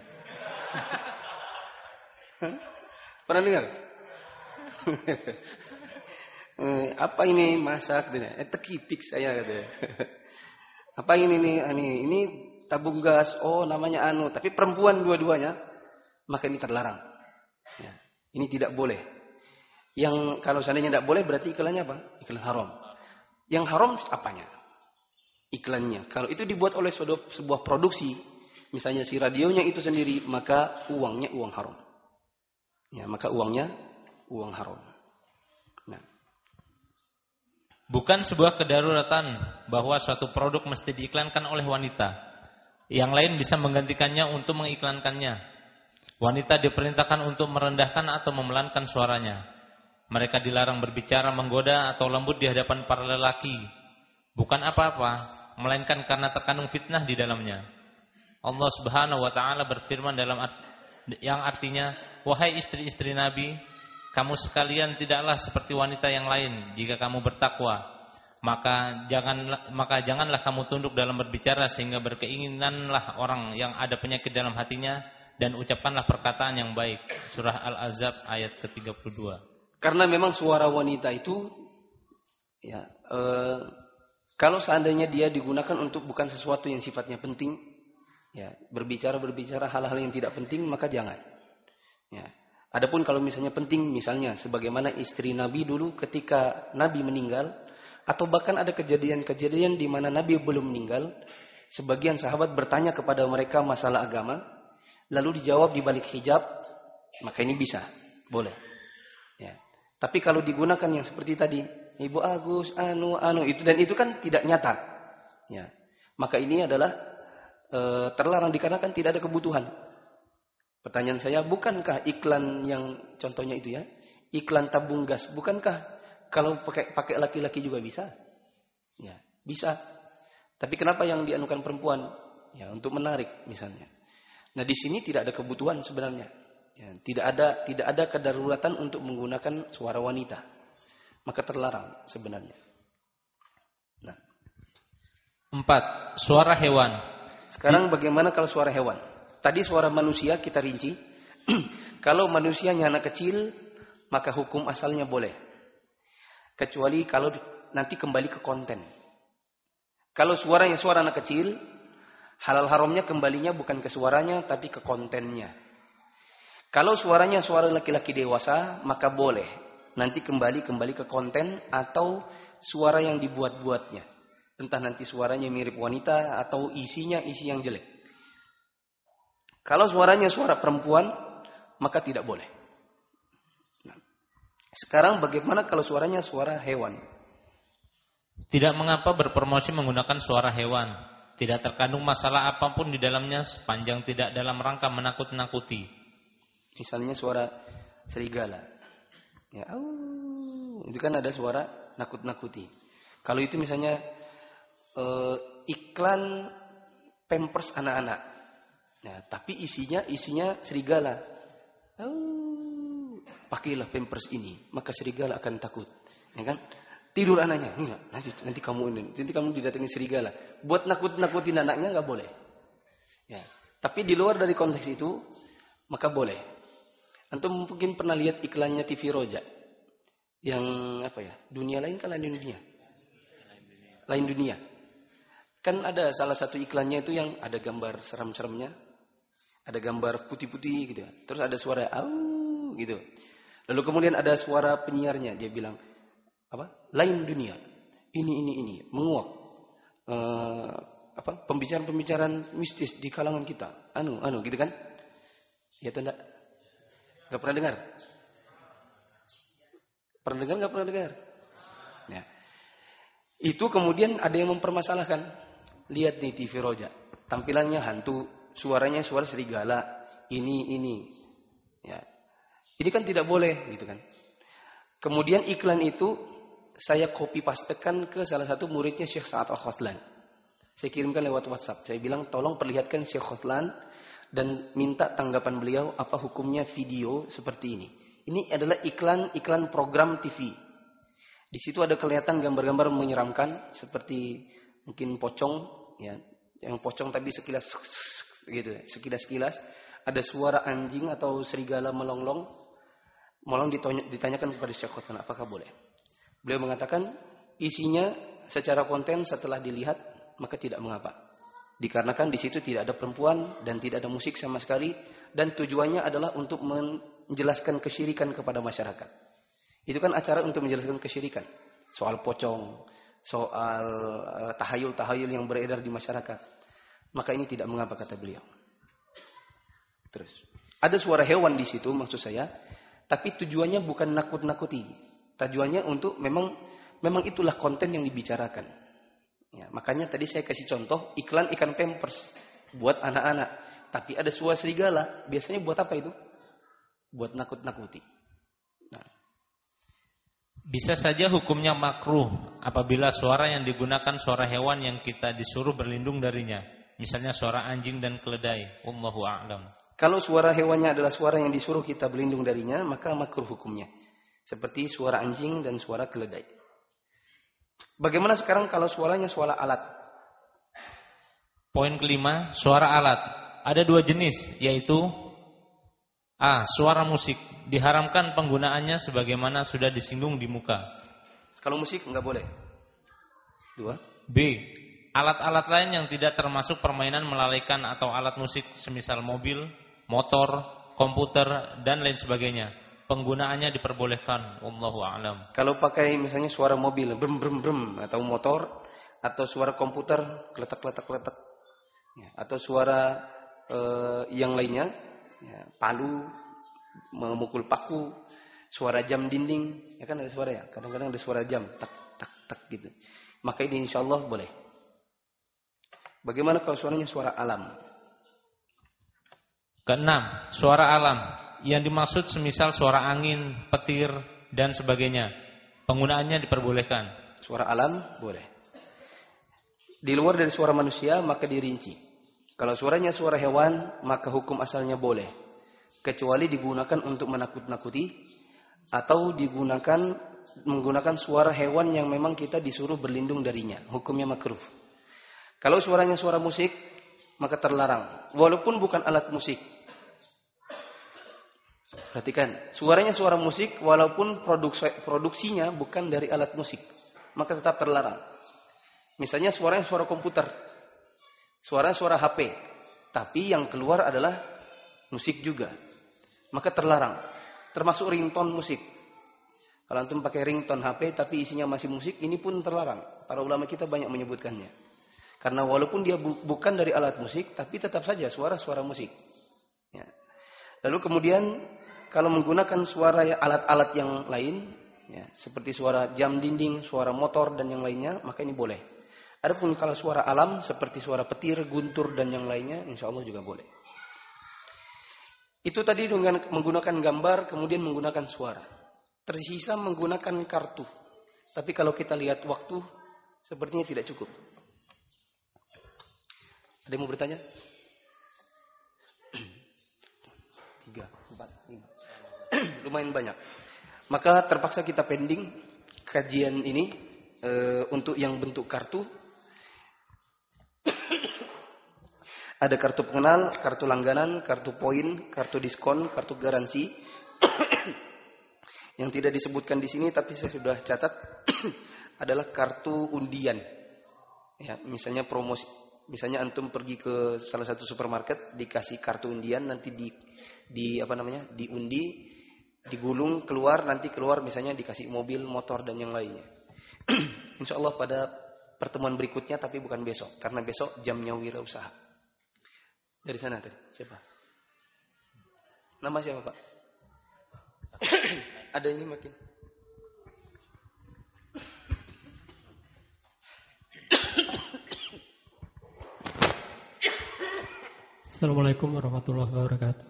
Pernah dengar? Apa ini masak? Teki pik saya katanya. Apa ini tabung gas? Oh, namanya anu. Tapi perempuan dua-duanya, maka ini terlarang. Ya. Ini tidak boleh. Yang kalau seandainya tidak boleh berarti iklannya apa? Iklan haram. Yang haram apanya? Iklannya. Kalau itu dibuat oleh sebuah produksi, misalnya si radionya itu sendiri, maka uangnya uang haram. Ya, maka uangnya uang haram. Nah. Bukan sebuah kedaruratan bahwa suatu produk mesti diiklankan oleh wanita. Yang lain bisa menggantikannya untuk mengiklankannya. Wanita diperintahkan untuk merendahkan atau memelankan suaranya. Mereka dilarang berbicara menggoda atau lembut di hadapan para lelaki. Bukan apa-apa, melainkan karena terkandung fitnah di dalamnya. Allah Subhanahu wa taala berfirman yang artinya, wahai istri-istri Nabi, kamu sekalian tidaklah seperti wanita yang lain jika kamu bertakwa. Maka janganlah kamu tunduk dalam berbicara sehingga berkeinginanlah orang yang ada penyakit dalam hatinya, dan ucapkanlah perkataan yang baik. Surah Al-Ahzab ayat ke-32. Karena memang suara wanita itu, ya, kalau seandainya dia digunakan untuk bukan sesuatu yang sifatnya penting, ya, berbicara hal-hal yang tidak penting, maka jangan. Ya. Adapun kalau misalnya penting, misalnya sebagaimana istri Nabi dulu ketika Nabi meninggal, atau bahkan ada kejadian-kejadian di mana Nabi belum meninggal, sebagian sahabat bertanya kepada mereka masalah agama, lalu dijawab di balik hijab, maka ini bisa, boleh. Ya. Tapi kalau digunakan yang seperti tadi, Ibu Agus, itu, dan itu kan tidak nyata. Ya. Maka ini adalah terlarang dikarenakan tidak ada kebutuhan. Pertanyaan saya, bukankah iklan yang contohnya itu ya, iklan tabung gas, bukankah kalau pakai laki-laki juga bisa? Ya, bisa. Tapi kenapa yang dianukan perempuan? Ya, untuk menarik misalnya. Nah, di sini tidak ada kebutuhan sebenarnya. Ya, tidak ada kedaruratan untuk menggunakan suara wanita. Maka terlarang sebenarnya. Nah. 4. Suara hewan. Sekarang bagaimana kalau suara hewan? Tadi suara manusia kita rinci. Kalau manusianya anak kecil, maka hukum asalnya boleh. Kecuali kalau nanti kembali ke konten. Kalau suaranya suara anak kecil, halal haramnya kembalinya bukan ke suaranya tapi ke kontennya. Kalau suaranya suara laki-laki dewasa, maka boleh. Nanti kembali ke konten atau suara yang dibuat-buatnya. Entah nanti suaranya mirip wanita atau isinya isi yang jelek. Kalau suaranya suara perempuan, maka tidak boleh. Nah, sekarang bagaimana kalau suaranya suara hewan? Tidak mengapa berpromosi menggunakan suara hewan. Tidak terkandung masalah apapun di dalamnya sepanjang tidak dalam rangka menakut-nakuti. Misalnya suara serigala. Ya, itu kan ada suara nakut-nakuti. Kalau itu misalnya iklan Pampers anak-anak. Nah, tapi isinya serigala. Pakailah Pampers ini, maka serigala akan takut. Ya kan? Tidur anaknya, enggak, nanti kamu didatangi serigala. Buat nakut-nakutin anaknya enggak boleh. Ya. Tapi di luar dari konteks itu, maka boleh. Antum mungkin pernah lihat iklannya TV Roja. Yang apa ya? Dunia lain kan lain dunia. Lain dunia. Kan ada salah satu iklannya itu yang ada gambar seram-seramnya. Ada gambar putih-putih gitu. Terus ada suara au gitu. Lalu kemudian ada suara penyiarnya, dia bilang apa? Lain dunia. Ini menguak. Pembicaraan-pembicaraan mistis di kalangan kita. Anu gitu kan? Ya atau enggak? Enggak pernah dengar? Pernah dengar enggak pernah dengar? Ya. Itu kemudian ada yang mempermasalahkan. Lihat nih TV Roja. Tampilannya hantu, suaranya suara serigala. Ini. Ya. Ini kan tidak boleh gitu kan. Kemudian iklan itu saya copy pastekan ke salah satu muridnya Syekh Sa'ad Al-Khoslan. Saya kirimkan lewat WhatsApp. Saya bilang tolong perlihatkan Syekh Khoslan dan minta tanggapan beliau apa hukumnya video seperti ini. Ini adalah iklan program TV. Di situ ada kelihatan gambar-gambar menyeramkan seperti mungkin pocong, ya, yang pocong tapi sekilas gitu, sekilas-kilas. Ada suara anjing atau serigala melonglong. Ditanyakan kepada Syekh Khoslan apakah boleh. Beliau mengatakan isinya secara konten setelah dilihat maka tidak mengapa. Dikarenakan di situ tidak ada perempuan dan tidak ada musik sama sekali dan tujuannya adalah untuk menjelaskan kesyirikan kepada masyarakat. Itu kan acara untuk menjelaskan kesyirikan. Soal pocong, soal tahayul-tahayul yang beredar di masyarakat. Maka ini tidak mengapa kata beliau. Terus ada suara hewan di situ maksud saya, tapi tujuannya bukan nakut-nakuti. Tujuannya untuk memang itulah konten yang dibicarakan. Ya, makanya tadi saya kasih contoh iklan ikan Pampers buat anak-anak. Tapi ada suara serigala. Biasanya buat apa itu? Buat nakut-nakuti. Nah. Bisa saja hukumnya makruh apabila suara yang digunakan suara hewan yang kita disuruh berlindung darinya. Misalnya suara anjing dan keledai. Wallahu a'lam. Kalau suara hewannya adalah suara yang disuruh kita berlindung darinya, maka makruh hukumnya. Seperti suara anjing dan suara keledai. Bagaimana sekarang kalau suaranya suara alat? Poin kelima, suara alat. Ada dua jenis, yaitu A. Suara musik. Diharamkan penggunaannya sebagaimana sudah disinggung di muka. Kalau musik enggak boleh. 2. B. Alat-alat lain yang tidak termasuk permainan melalaikan atau alat musik semisal mobil, motor, komputer, dan lain sebagainya. Penggunaannya diperbolehkan. Wallahu a'lam. Kalau pakai misalnya suara mobil, brum brum brum, atau motor, atau suara komputer, kletak-kletak-kletak, ya, atau suara yang lainnya, ya, palu, memukul paku, suara jam dinding, ya kan ada suara ya. Kadang-kadang ada suara jam, tak tak tak gitu. Maka ini insya Allah boleh. Bagaimana kalau suaranya suara alam? Keenam, suara alam. Yang dimaksud semisal suara angin, petir, dan sebagainya. Penggunaannya diperbolehkan. Suara alam boleh. Di luar dari suara manusia maka dirinci. Kalau suaranya suara hewan maka hukum asalnya boleh. Kecuali digunakan untuk menakut-nakuti atau menggunakan suara hewan yang memang kita disuruh berlindung darinya. Hukumnya makruh. Kalau suaranya suara musik maka terlarang. Walaupun bukan alat musik. Perhatikan, suaranya suara musik walaupun produksinya bukan dari alat musik, maka tetap terlarang. Misalnya suaranya suara komputer, suara HP, tapi yang keluar adalah musik juga, maka terlarang. Termasuk ringtone musik. Kalau antum pakai ringtone HP tapi isinya masih musik, ini pun terlarang. Para ulama kita banyak menyebutkannya. Karena walaupun dia bukan dari alat musik, tapi tetap saja suara musik. Ya. Lalu kemudian kalau menggunakan suara alat-alat yang lain, ya, seperti suara jam dinding, suara motor dan yang lainnya, maka ini boleh. Adapun kalau suara alam seperti suara petir, guntur dan yang lainnya, insya Allah juga boleh. Itu tadi dengan menggunakan gambar, kemudian menggunakan suara. Tersisa menggunakan kartu. Tapi kalau kita lihat waktu, sepertinya tidak cukup. Ada yang mau bertanya? 3, 4, 5. Lumayan banyak. Maka terpaksa kita pending kajian ini untuk yang bentuk kartu. Ada kartu pengenal, kartu langganan, kartu poin, kartu diskon, kartu garansi. Yang tidak disebutkan di sini tapi saya sudah catat adalah kartu undian. Ya, misalnya promosi, misalnya antum pergi ke salah satu supermarket dikasih kartu undian, nanti diundi, digulung keluar, nanti keluar misalnya dikasih mobil, motor dan yang lainnya. Insya Allah pada pertemuan berikutnya, tapi bukan besok, karena besok jamnya wirausaha. Dari sana tadi, siapa? Nama siapa Pak? Ada ini makin. Assalamualaikum warahmatullahi wabarakatuh.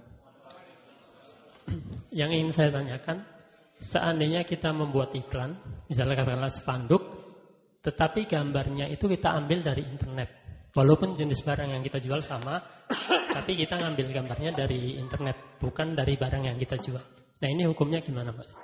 Yang ingin saya tanyakan, seandainya kita membuat iklan, misalnya katakanlah spanduk, tetapi gambarnya itu kita ambil dari internet. Walaupun jenis barang yang kita jual sama, tapi kita ngambil gambarnya dari internet, bukan dari barang yang kita jual. Nah, ini hukumnya gimana, Mas?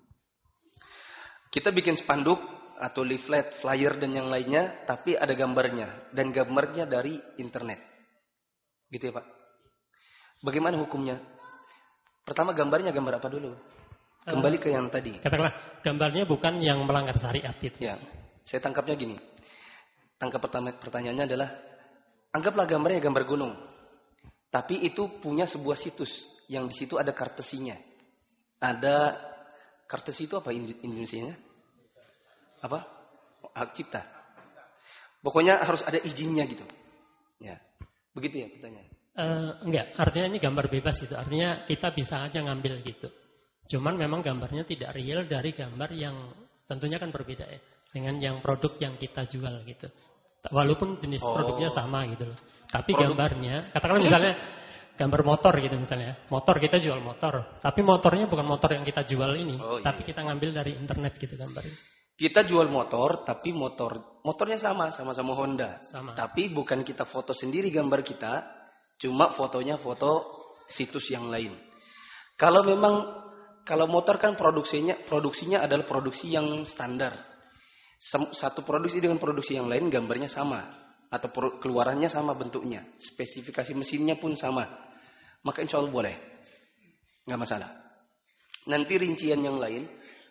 Kita bikin spanduk atau leaflet, flyer dan yang lainnya, tapi ada gambarnya, dan gambarnya dari internet. Gitu ya Pak? Bagaimana hukumnya? Pertama gambarnya gambar apa dulu? Kembali ke yang tadi. Katakanlah gambarnya bukan yang melanggar syariat itu. Ya, saya tangkapnya gini. Tangkap pertanyaannya adalah, anggaplah gambarnya gambar gunung. Tapi itu punya sebuah situs, yang di situ ada kartesinya. Ada kartesi itu apa Indonesianya? Apa? Hak cipta. Pokoknya harus ada izinnya gitu. Ya. Begitu ya pertanyaan? Enggak, artinya ini gambar bebas gitu. Artinya kita bisa aja ngambil gitu. Cuman memang gambarnya tidak real dari gambar yang tentunya kan berbeda ya. Dengan yang produk yang kita jual gitu. Walaupun jenis produknya sama gitu loh. Tapi gambarnya, katakanlah misalnya gambar motor gitu misalnya. Motor, kita jual motor. Tapi motornya bukan motor yang kita jual ini. Tapi kita ngambil dari internet gitu gambarnya. Kita jual motor, tapi motornya sama-sama Honda. Sama. Tapi bukan kita foto sendiri gambar kita, cuma fotonya foto situs yang lain. Kalau motor kan produksinya adalah produksi yang standar. Satu produksi dengan produksi yang lain gambarnya sama atau keluarannya sama bentuknya, spesifikasi mesinnya pun sama. Maka insya Allah boleh, nggak masalah. Nanti rincian yang lain.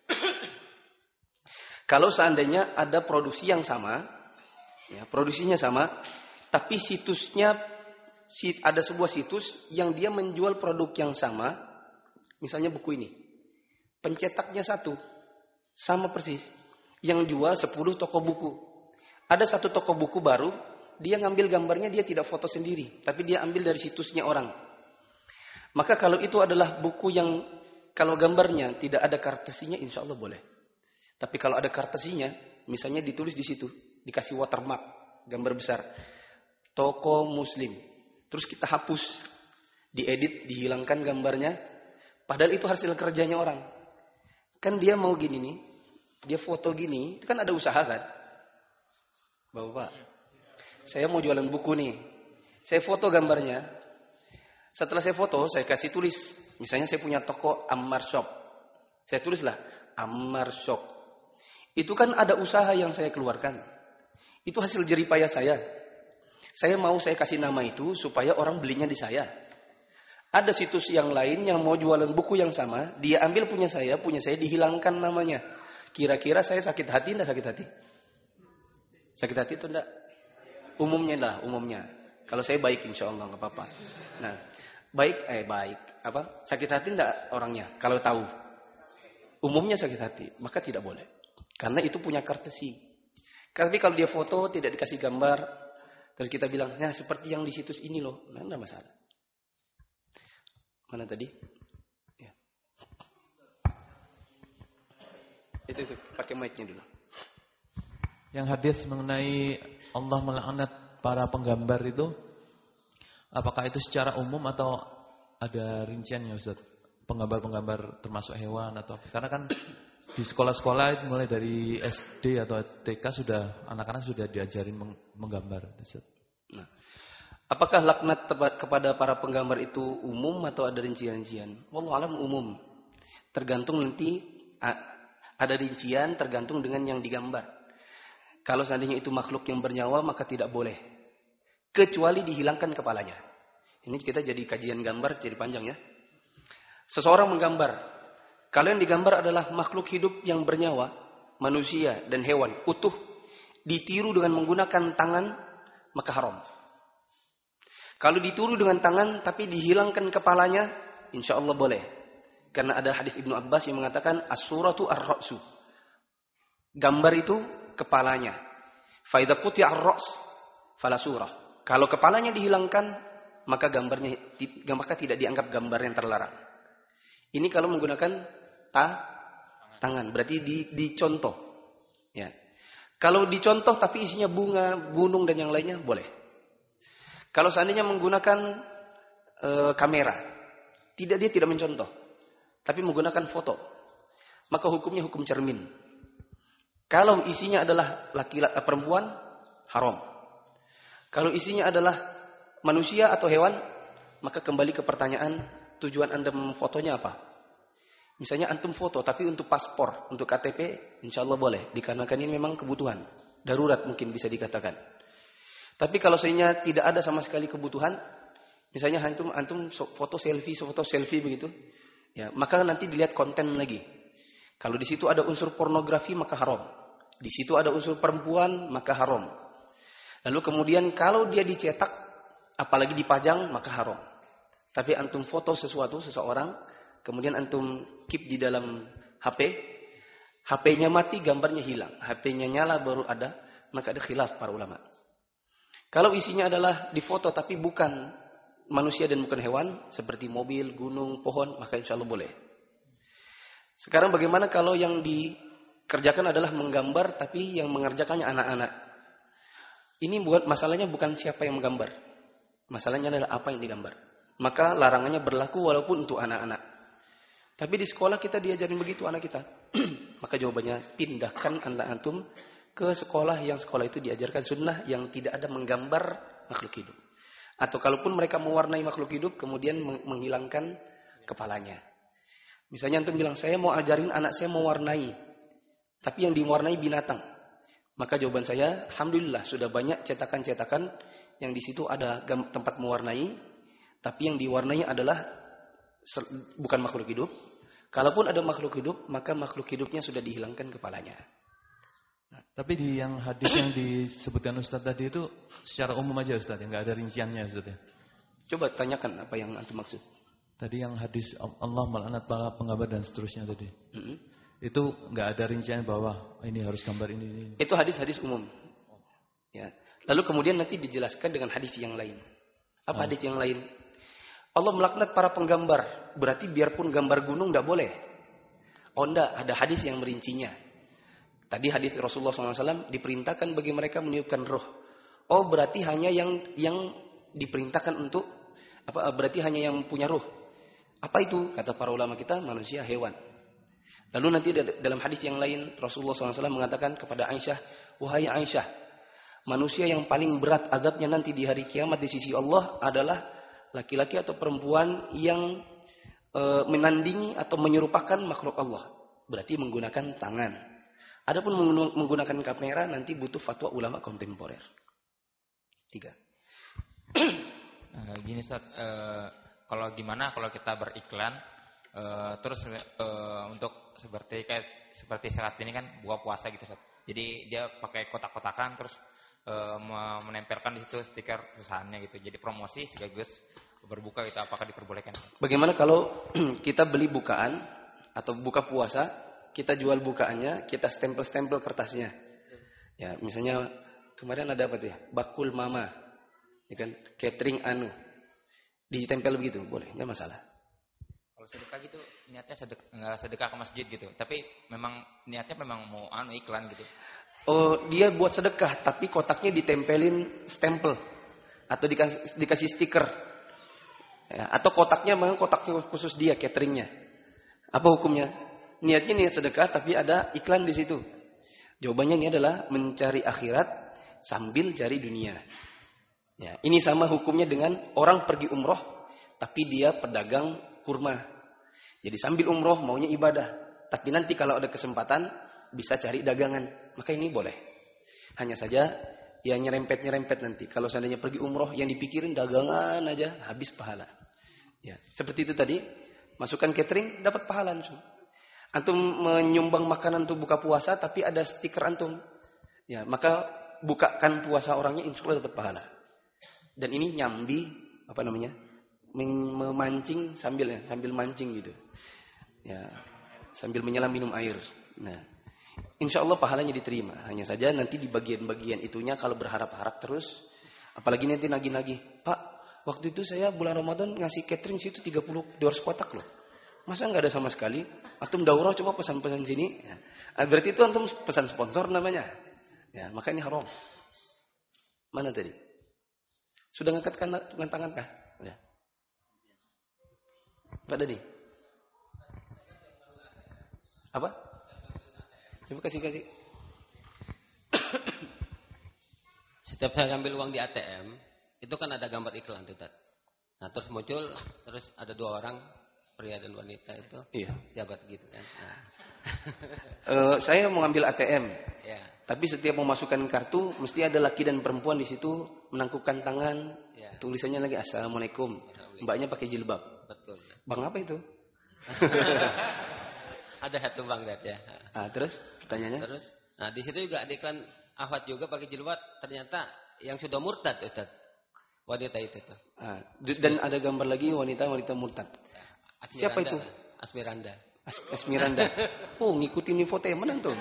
Kalau seandainya ada produksi yang sama, ya, produksinya sama, tapi situsnya ada sebuah situs yang dia menjual produk yang sama, misalnya buku ini, pencetaknya satu, sama persis, yang jual 10 toko buku. Ada satu toko buku baru, dia ngambil gambarnya, dia tidak foto sendiri, tapi dia ambil dari situsnya orang. Maka kalau itu adalah buku yang kalau gambarnya tidak ada kartesinya, insya Allah boleh. Tapi kalau ada kartesinya, misalnya ditulis di situ, dikasih watermark, gambar besar, toko Muslim. Terus kita hapus, diedit, dihilangkan gambarnya. Padahal itu hasil kerjanya orang. Kan dia mau gini nih, dia foto gini, itu kan ada usaha kan? Bapak, saya mau jualan buku nih. Saya foto gambarnya. Setelah saya foto, saya kasih tulis. Misalnya saya punya toko Ammar Shop. Saya tulislah Ammar Shop. Itu kan ada usaha yang saya keluarkan. Itu hasil jeripayah saya. Saya kasih nama itu supaya orang belinya di saya. Ada situs yang lain yang mau jualan buku yang sama, dia ambil punya saya dihilangkan namanya. Kira-kira saya sakit hati enggak sakit hati? Sakit hati itu enggak? Umumnya. Kalau saya baik insya Allah enggak apa-apa. Nah, baik. Sakit hati enggak orangnya kalau tahu? Umumnya sakit hati, maka tidak boleh. Karena itu punya courtesy. Tapi kalau dia foto tidak dikasih gambar, terus kita bilang, "Nah, seperti yang di situs ini loh." Nah, enggak masalah. Mana tadi? Ya. Itu pakai mic-nya dulu. Yang hadis mengenai Allah melaknat para penggambar itu, apakah itu secara umum atau ada rinciannya, Ustaz? Penggambar-penggambar termasuk hewan atau apa? Karena kan di sekolah-sekolah mulai dari SD atau TK anak-anak sudah diajarin menggambar, Ustaz. Nah, apakah laknat kepada para penggambar itu umum atau ada rincian-rincian? Wallahu alam umum. Tergantung nanti ada rincian tergantung dengan yang digambar. Kalau seandainya itu makhluk yang bernyawa maka tidak boleh. Kecuali dihilangkan kepalanya. Ini kita jadi kajian gambar jadi panjang ya. Seseorang menggambar. Kalau yang digambar adalah makhluk hidup yang bernyawa, manusia dan hewan utuh, ditiru dengan menggunakan tangan, maka haram. Kalau ditiru dengan tangan tapi dihilangkan kepalanya, insya Allah boleh. Karena ada hadis Ibnu Abbas yang mengatakan as-suratu ar-ra'su. Gambar itu kepalanya. Fa idza quti'a ar-ra's fala surah. Kalau kepalanya dihilangkan, maka maka tidak dianggap gambar yang terlarang. Ini kalau menggunakan tangan, berarti dicontoh. Ya. Kalau dicontoh tapi isinya bunga, gunung dan yang lainnya boleh. Kalau seandainya menggunakan kamera, dia tidak mencontoh, tapi menggunakan foto, maka hukumnya hukum cermin. Kalau isinya adalah laki-laki perempuan, haram. Kalau isinya adalah manusia atau hewan, maka kembali ke pertanyaan, tujuan Anda memfotonya apa? Misalnya antum foto, tapi untuk paspor, untuk KTP, insya Allah boleh. Dikarenakan ini memang kebutuhan, darurat mungkin bisa dikatakan. Tapi kalau seandainya tidak ada sama sekali kebutuhan, misalnya antum foto selfie begitu, ya maka nanti dilihat konten lagi. Kalau di situ ada unsur pornografi maka haram. Di situ ada unsur perempuan maka haram. Lalu kemudian kalau dia dicetak, apalagi dipajang maka haram. Tapi antum foto seseorang, kemudian antum keep di dalam HP, HP-nya mati, gambarnya hilang. HP-nya nyala baru ada, maka ada khilaf para ulama. Kalau isinya adalah difoto tapi bukan manusia dan bukan hewan, seperti mobil, gunung, pohon, maka insya Allah boleh. Sekarang bagaimana kalau yang dikerjakan adalah menggambar tapi yang mengerjakannya anak-anak? Ini masalahnya bukan siapa yang menggambar. Masalahnya adalah apa yang digambar. Maka larangannya berlaku walaupun untuk anak-anak. Tapi di sekolah kita diajarin begitu anak kita. Maka jawabannya pindahkan anak antum ke sekolah yang sekolah itu diajarkan sunnah yang tidak ada menggambar makhluk hidup. Atau kalaupun mereka mewarnai makhluk hidup kemudian menghilangkan kepalanya. Misalnya antum bilang saya mau ajarin anak saya mewarnai, tapi yang diwarnai binatang. Maka jawaban saya, alhamdulillah sudah banyak cetakan-cetakan yang di situ ada tempat mewarnai, tapi yang diwarnai adalah bukan makhluk hidup. Kalaupun ada makhluk hidup, maka makhluk hidupnya sudah dihilangkan kepalanya. Nah, tapi di yang hadis yang disebutkan Ustaz tadi itu secara umum aja Ustaz, yang nggak ada rinciannya Ustaz ya. Coba tanyakan apa yang antum maksud. Tadi yang hadis Allah melaknat para penggambar dan seterusnya tadi. Itu nggak ada rincian bahwa ini harus gambar ini. Itu hadis-hadis umum. Ya. Lalu kemudian nanti dijelaskan dengan hadis yang lain. Apa hadis yang lain? Allah melaknat para penggambar. Berarti biarpun gambar gunung nggak boleh. Oh enggak, ada hadis yang merincinya. Tadi hadis Rasulullah SAW diperintahkan bagi mereka meniupkan roh. Oh berarti hanya yang diperintahkan untuk apa? Berarti hanya yang punya roh. Apa itu? Kata para ulama kita manusia, hewan. Lalu nanti dalam hadis yang lain Rasulullah SAW mengatakan kepada Aisyah, wahai Aisyah, manusia yang paling berat azabnya nanti di hari kiamat di sisi Allah adalah laki-laki atau perempuan yang menandingi atau menyerupakan makhluk Allah. Berarti menggunakan tangan. Adapun menggunakan kamera nanti butuh fatwa ulama kontemporer. 3. Gini Ustaz, kalau gimana kalau kita beriklan terus untuk seperti saat ini kan buka puasa gitu Ustaz. Jadi dia pakai kotak-kotakan terus menempelkan di situ stiker perusahaannya gitu. Jadi promosi sekaligus berbuka gitu. Apakah diperbolehkan? Bagaimana kalau kita beli bukaan atau buka puasa, kita jual bukaannya, kita stempel-stempel kertasnya. Ya, misalnya kemarin ada apa tuh ya? Bakul Mama. Ya kan? Catering anu. Ditempel begitu, boleh, enggak masalah. Kalau sedekah gitu niatnya nggak sedekah ke masjid gitu. Tapi memang niatnya memang mau iklan gitu. Oh, dia buat sedekah, tapi kotaknya ditempelin stempel atau dikasih stiker, ya, atau kotaknya memang kotak khusus dia cateringnya. Apa hukumnya? Niatnya niat sedekah, tapi ada iklan di situ. Jawabannya ini adalah mencari akhirat sambil cari dunia. Ya, ini sama hukumnya dengan orang pergi umroh, tapi dia pedagang kurma. Jadi sambil umroh maunya ibadah, tapi nanti kalau ada kesempatan bisa cari dagangan, maka ini boleh. Hanya saja ya nyerempet nanti. Kalau seandainya pergi umroh yang dipikirin dagangan aja, habis pahala. Ya, seperti itu tadi, masukkan catering dapat pahala langsung. Antum menyumbang makanan untuk buka puasa tapi ada stiker antum. Ya, maka bukakan puasa orangnya insyaallah dapat pahala. Dan ini nyambi apa namanya? Memancing sambil mancing gitu. Ya, sambil menyelam minum air. Nah, insya Allah pahalanya diterima. Hanya saja nanti di bagian-bagian itunya kalau berharap-harap terus, apalagi nanti nagih-nagih. Pak, waktu itu saya bulan Ramadan ngasih catering situ 200 kotak loh. Masa nggak ada sama sekali? Antum daurah coba pesan-pesan sini. Ya. Berarti itu antum pesan sponsor namanya. Ya, maka ini haram. Mana tadi? Sudah ngangkat tangan kah? Ya. Pak Dani. Apa? Coba kasih. Setiap saya ambil uang di ATM, itu kan ada gambar iklan tuh, Tat. Nah, terus muncul, terus ada 2 orang, pria dan wanita itu. Iya. Jabat gitu kan. Nah. Saya mau ngambil ATM. Ya. Tapi setiap memasukkan kartu, mesti ada laki dan perempuan di situ menangkupkan tangan. Ya. Tulisannya lagi Assalamualaikum. Mbaknya pakai jilbab. Betul. Bang apa itu? Ada satu bang dat ya. Nah, terus pertanyaannya? Terus, nah di situ juga ada iklan Ahwat juga pakai jilbab. Ternyata yang sudah murtad, Ustaz. Wanita itu tuh. Nah, dan ada gambar lagi wanita murtad. Siapa itu? Asmiranda. Asmiranda. Oh, ngikutin infotainment tuh.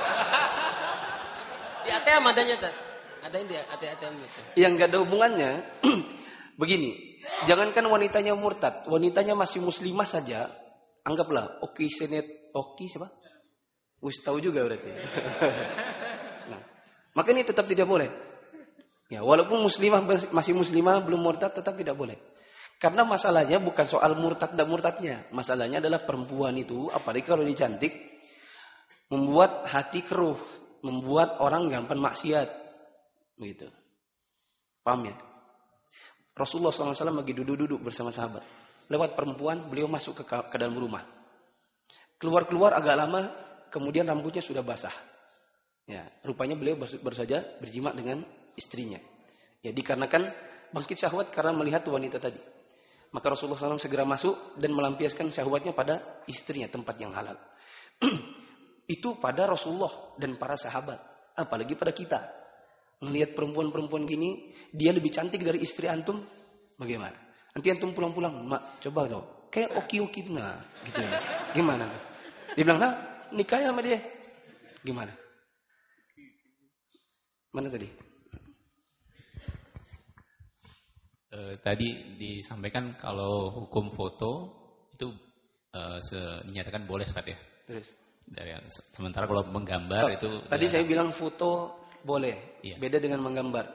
Di ATM adanya, Ustaz. Ada di ATM itu. Yang enggak ada hubungannya. Begini, jangankan wanitanya murtad, wanitanya masih muslimah saja, anggaplah Oki siapa? Wis tahu juga berarti. Nah, maka ini tetap tidak boleh. Ya, walaupun muslimah masih muslimah belum murtad tetap tidak boleh. Karena masalahnya bukan soal murtad dan murtadnya, masalahnya adalah perempuan itu, apalagi kalau dia cantik, membuat hati keruh, membuat orang gampang maksiat, begitu. Paham ya? Rasulullah SAW lagi duduk bersama sahabat. Lewat perempuan, beliau masuk ke dalam rumah. Keluar agak lama, kemudian rambutnya sudah basah. Ya, rupanya beliau baru saja berjima dengan istrinya. Ya, dikarenakan bangkit syahwat karena melihat wanita tadi. Maka Rasulullah SAW segera masuk dan melampiaskan syahwatnya pada istrinya, tempat yang halal. Itu pada Rasulullah dan para sahabat. Apalagi pada kita. Melihat perempuan-perempuan gini, dia lebih cantik dari istri antum, bagaimana? Nanti antum pulang-pulang, mak, coba dong, kayak oki-oki nah, gitu ya. Gimana? Dia bilang, nah, nikah sama dia. Gimana? Mana tadi? Tadi disampaikan kalau hukum foto itu dinyatakan boleh, Ustaz ya. Terus? Sementara kalau menggambar itu. Tadi saya bilang foto boleh, iya. Beda dengan menggambar.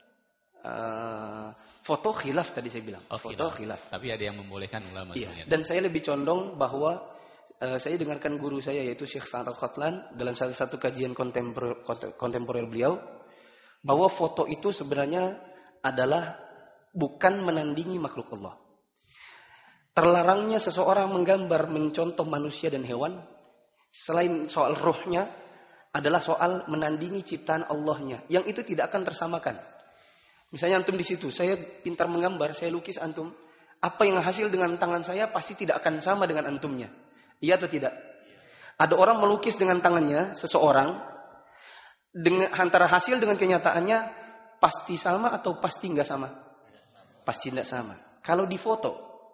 Foto khilaf tadi saya bilang. Foto khilaf. Tapi ada yang membolehkan ulama. Iya. Dan saya lebih condong bahwa saya dengarkan guru saya yaitu Syekh Sa'ad Al-Khatlan dalam salah satu kajian kontemporer beliau bahwa foto itu sebenarnya adalah bukan menandingi makhluk Allah. Terlarangnya seseorang menggambar mencontoh manusia dan hewan selain soal rohnya adalah soal menandingi ciptaan Allahnya, yang itu tidak akan tersamakan. Misalnya antum di situ, saya pintar menggambar, saya lukis antum Apa yang hasil dengan tangan saya pasti tidak akan sama dengan antumnya. Iya atau tidak? Ada orang melukis dengan tangannya seseorang, dengan antara hasil dengan kenyataannya pasti sama atau pasti nggak sama? Pasti tidak sama. Kalau di foto,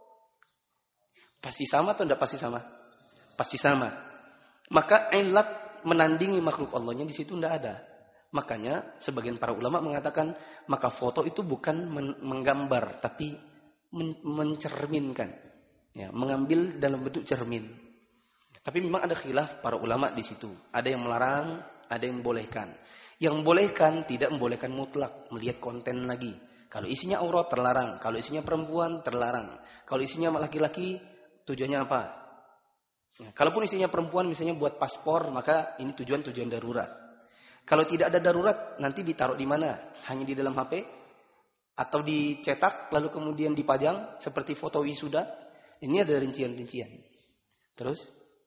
pasti sama atau tidak pasti sama? Pasti sama. Maka ilat menandingi makhluk Allahnya di situ tidak ada. Makanya sebagian para ulama mengatakan maka foto itu bukan menggambar tapi mencerminkan, ya, mengambil dalam bentuk cermin. Tapi memang ada khilaf para ulama di situ. Ada yang melarang, ada yang membolehkan. Yang membolehkan tidak membolehkan mutlak melihat konten lagi. Kalau isinya aurat terlarang, kalau isinya perempuan terlarang, kalau isinya laki-laki tujuannya apa? Ya, kalaupun isinya perempuan misalnya buat paspor, maka ini tujuan darurat. Kalau tidak ada darurat, nanti ditaruh di mana? Hanya di dalam HP? Atau dicetak, lalu kemudian dipajang, seperti foto wisuda? Ini ada rincian-rincian. Terus?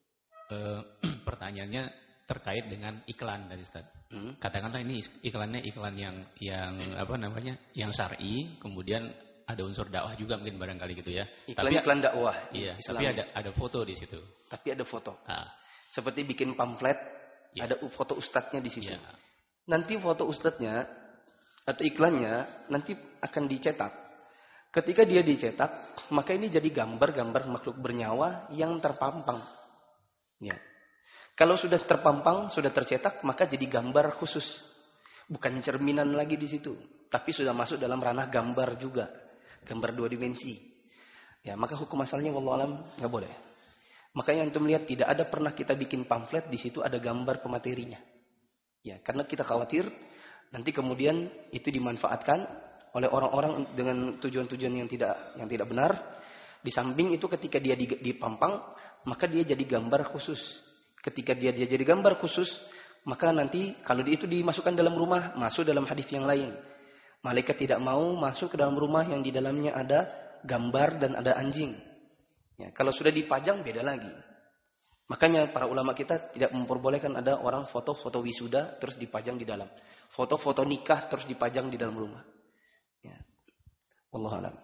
Pertanyaannya terkait dengan iklan tadi, Ustaz. Katakanlah ini iklannya iklan yang apa namanya? Yang syar'i, kemudian ada unsur dakwah juga mungkin barangkali gitu ya. Iklan dakwah. Iya, tapi ada foto di situ. Tapi ada foto. Seperti bikin pamflet, ya. Ada foto ustadznya di situ. Ya. Nanti foto ustadznya atau iklannya nanti akan dicetak. Ketika dia dicetak, maka ini jadi gambar-gambar makhluk bernyawa yang terpampang. Ya. Kalau sudah terpampang, sudah tercetak, maka jadi gambar khusus. Bukan cerminan lagi di situ, tapi sudah masuk dalam ranah gambar juga. Gambar 2 dimensi. Ya, maka hukum asalnya wallahu alam enggak boleh. Makanya antum lihat tidak ada pernah kita bikin pamflet di situ ada gambar pematerinya. Ya, karena kita khawatir nanti kemudian itu dimanfaatkan oleh orang-orang dengan tujuan-tujuan yang tidak benar. Di samping itu ketika dia dipampang, maka dia jadi gambar khusus. Ketika dia jadi gambar khusus, maka nanti kalau itu dimasukkan dalam rumah, masuk dalam hadis yang lain. Malaikat tidak mau masuk ke dalam rumah yang di dalamnya ada gambar dan ada anjing. Ya, kalau sudah dipajang beda lagi. Makanya para ulama kita tidak memperbolehkan ada orang foto-foto wisuda terus dipajang di dalam. Foto-foto nikah terus dipajang di dalam rumah. Ya. Wallahu a'lam.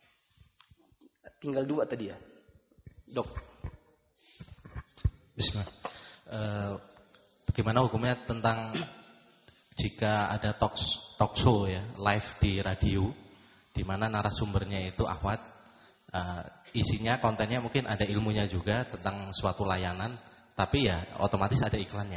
Tinggal 2 tadi ya. Dok. Bismillah. Bagaimana hukumnya tentang jika ada talk show ya, live di radio di mana narasumbernya itu akhwat, isinya kontennya mungkin ada ilmunya juga tentang suatu layanan, tapi ya otomatis ada iklannya.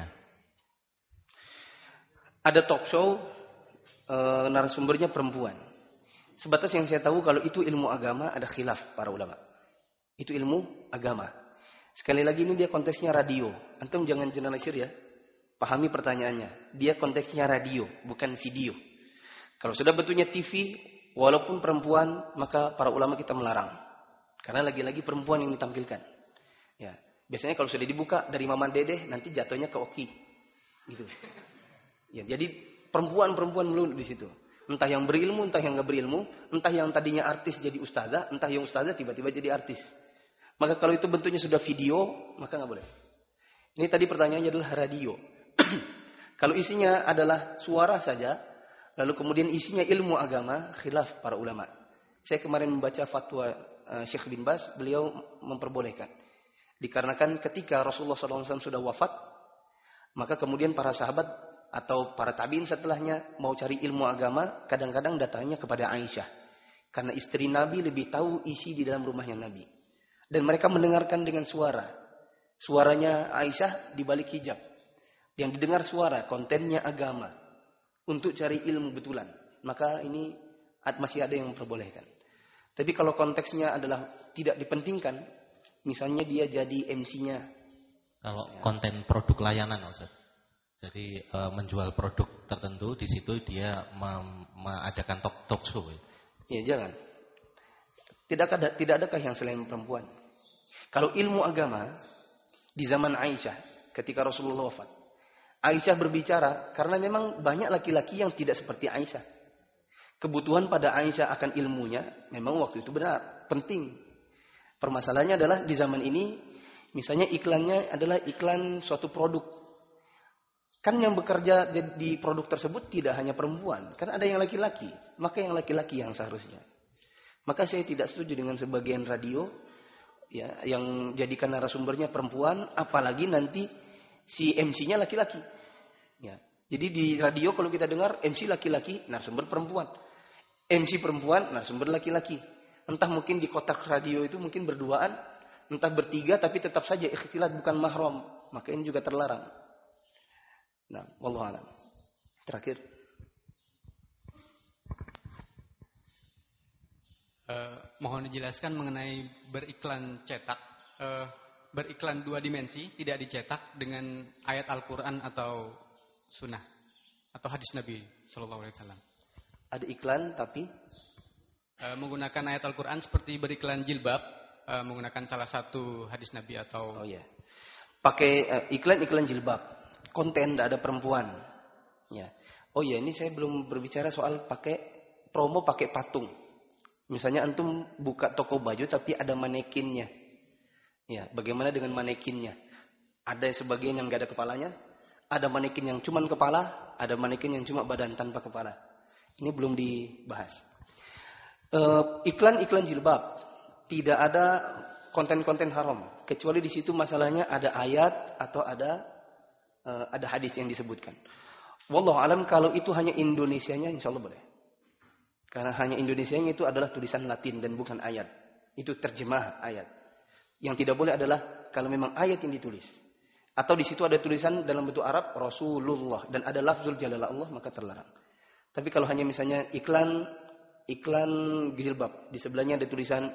Ada talk show narasumbernya perempuan. Sebatas yang saya tahu kalau itu ilmu agama ada khilaf para ulama. Itu ilmu agama. Sekali lagi ini dia konteksnya radio. Antum jangan generalisir ya. Pahami pertanyaannya. Dia konteksnya radio, bukan video. Kalau sudah bentuknya TV, walaupun perempuan, maka para ulama kita melarang. Karena lagi-lagi perempuan yang ditampilkan. Ya, biasanya kalau sudah dibuka dari Mama Dedeh, nanti jatuhnya ke Oki. Gitu. Ya, jadi perempuan-perempuan melulu di situ. Entah yang berilmu, entah yang nggak berilmu, entah yang tadinya artis jadi ustazah, entah yang ustazah tiba-tiba jadi artis. Maka kalau itu bentuknya sudah video, maka nggak boleh. Ini tadi pertanyaannya adalah radio. Kalau isinya adalah suara saja, lalu kemudian isinya ilmu agama, khilaf para ulama. Saya kemarin membaca fatwa Syekh bin Baz, beliau memperbolehkan. Dikarenakan ketika Rasulullah SAW sudah wafat, maka kemudian para sahabat atau para tabi'in setelahnya mau cari ilmu agama, kadang-kadang datangnya kepada Aisyah. Karena istri Nabi lebih tahu isi di dalam rumahnya Nabi. Dan mereka mendengarkan dengan suara. Suaranya Aisyah di balik hijab. Yang didengar suara, kontennya agama. Untuk cari ilmu betulan. Maka ini masih ada yang memperbolehkan. Tapi kalau konteksnya adalah tidak dipentingkan, misalnya dia jadi MC-nya. Kalau konten produk layanan, Ustaz. Jadi menjual produk tertentu, di situ dia mengadakan talk show. Ya jangan. Tidak adakah yang selain perempuan? Kalau ilmu agama di zaman Aisyah, ketika Rasulullah wafat, Aisyah berbicara karena memang banyak laki-laki yang tidak seperti Aisyah. Kebutuhan pada Aisyah akan ilmunya memang waktu itu benar, penting. Permasalahannya adalah di zaman ini, misalnya iklannya adalah iklan suatu produk. Kan yang bekerja di produk tersebut tidak hanya perempuan, kan ada yang laki-laki. Maka yang laki-laki yang seharusnya. Maka saya tidak setuju dengan sebagian radio ya yang jadikan narasumbernya perempuan, apalagi nanti si MC-nya laki-laki. Ya. Jadi di radio kalau kita dengar MC laki-laki, narasumber perempuan. MC perempuan, narasumber laki-laki. Entah mungkin di kotak radio itu mungkin berduaan, entah bertiga tapi tetap saja ikhtilat bukan mahram. Maka ini juga terlarang. Nah, wallahu a'lam. Terakhir. Mohon dijelaskan mengenai beriklan cetak, beriklan 2 dimensi, tidak dicetak dengan ayat Al-Quran atau sunnah atau hadis Nabi Sallallahu Alaihi Wasallam. Ada iklan tapi menggunakan ayat Al-Quran seperti beriklan jilbab, menggunakan salah satu hadis Nabi atau pakai iklan jilbab, konten tidak ada perempuan. Ya. Oh ya, ini saya belum berbicara soal pakai promo pakai patung. Misalnya antum buka toko baju tapi ada manekinnya. Ya, bagaimana dengan manekinnya? Ada sebagian yang nggak ada kepalanya, ada manekin yang cuma kepala, ada manekin yang cuma badan tanpa kepala. Ini belum dibahas. Iklan jilbab tidak ada konten-konten haram, kecuali di situ masalahnya ada ayat atau ada hadis yang disebutkan. Wallahu alam, kalau itu hanya Indonesianya insyaallah boleh. Karena hanya Indonesianya itu adalah tulisan Latin dan bukan ayat. Itu terjemah ayat. Yang tidak boleh adalah kalau memang ayat yang ditulis atau di situ ada tulisan dalam bentuk Arab Rasulullah dan ada lafzul jalalah Allah, maka terlarang. Tapi kalau hanya misalnya iklan jilbab, di sebelahnya ada tulisan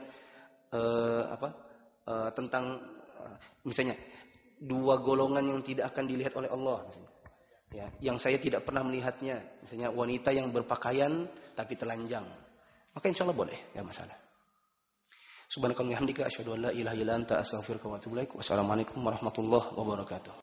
tentang misalnya 2 golongan yang tidak akan dilihat oleh Allah misalnya. Ya, yang saya tidak pernah melihatnya, misalnya wanita yang berpakaian tapi telanjang, maka insyaallah boleh, enggak masalah. Subhanakallahumma wa bihamdika asyhadu an la ilaha illa anta astaghfiruka wa atubu ilaik. Wassalamualaikum warahmatullahi wabarakatuh.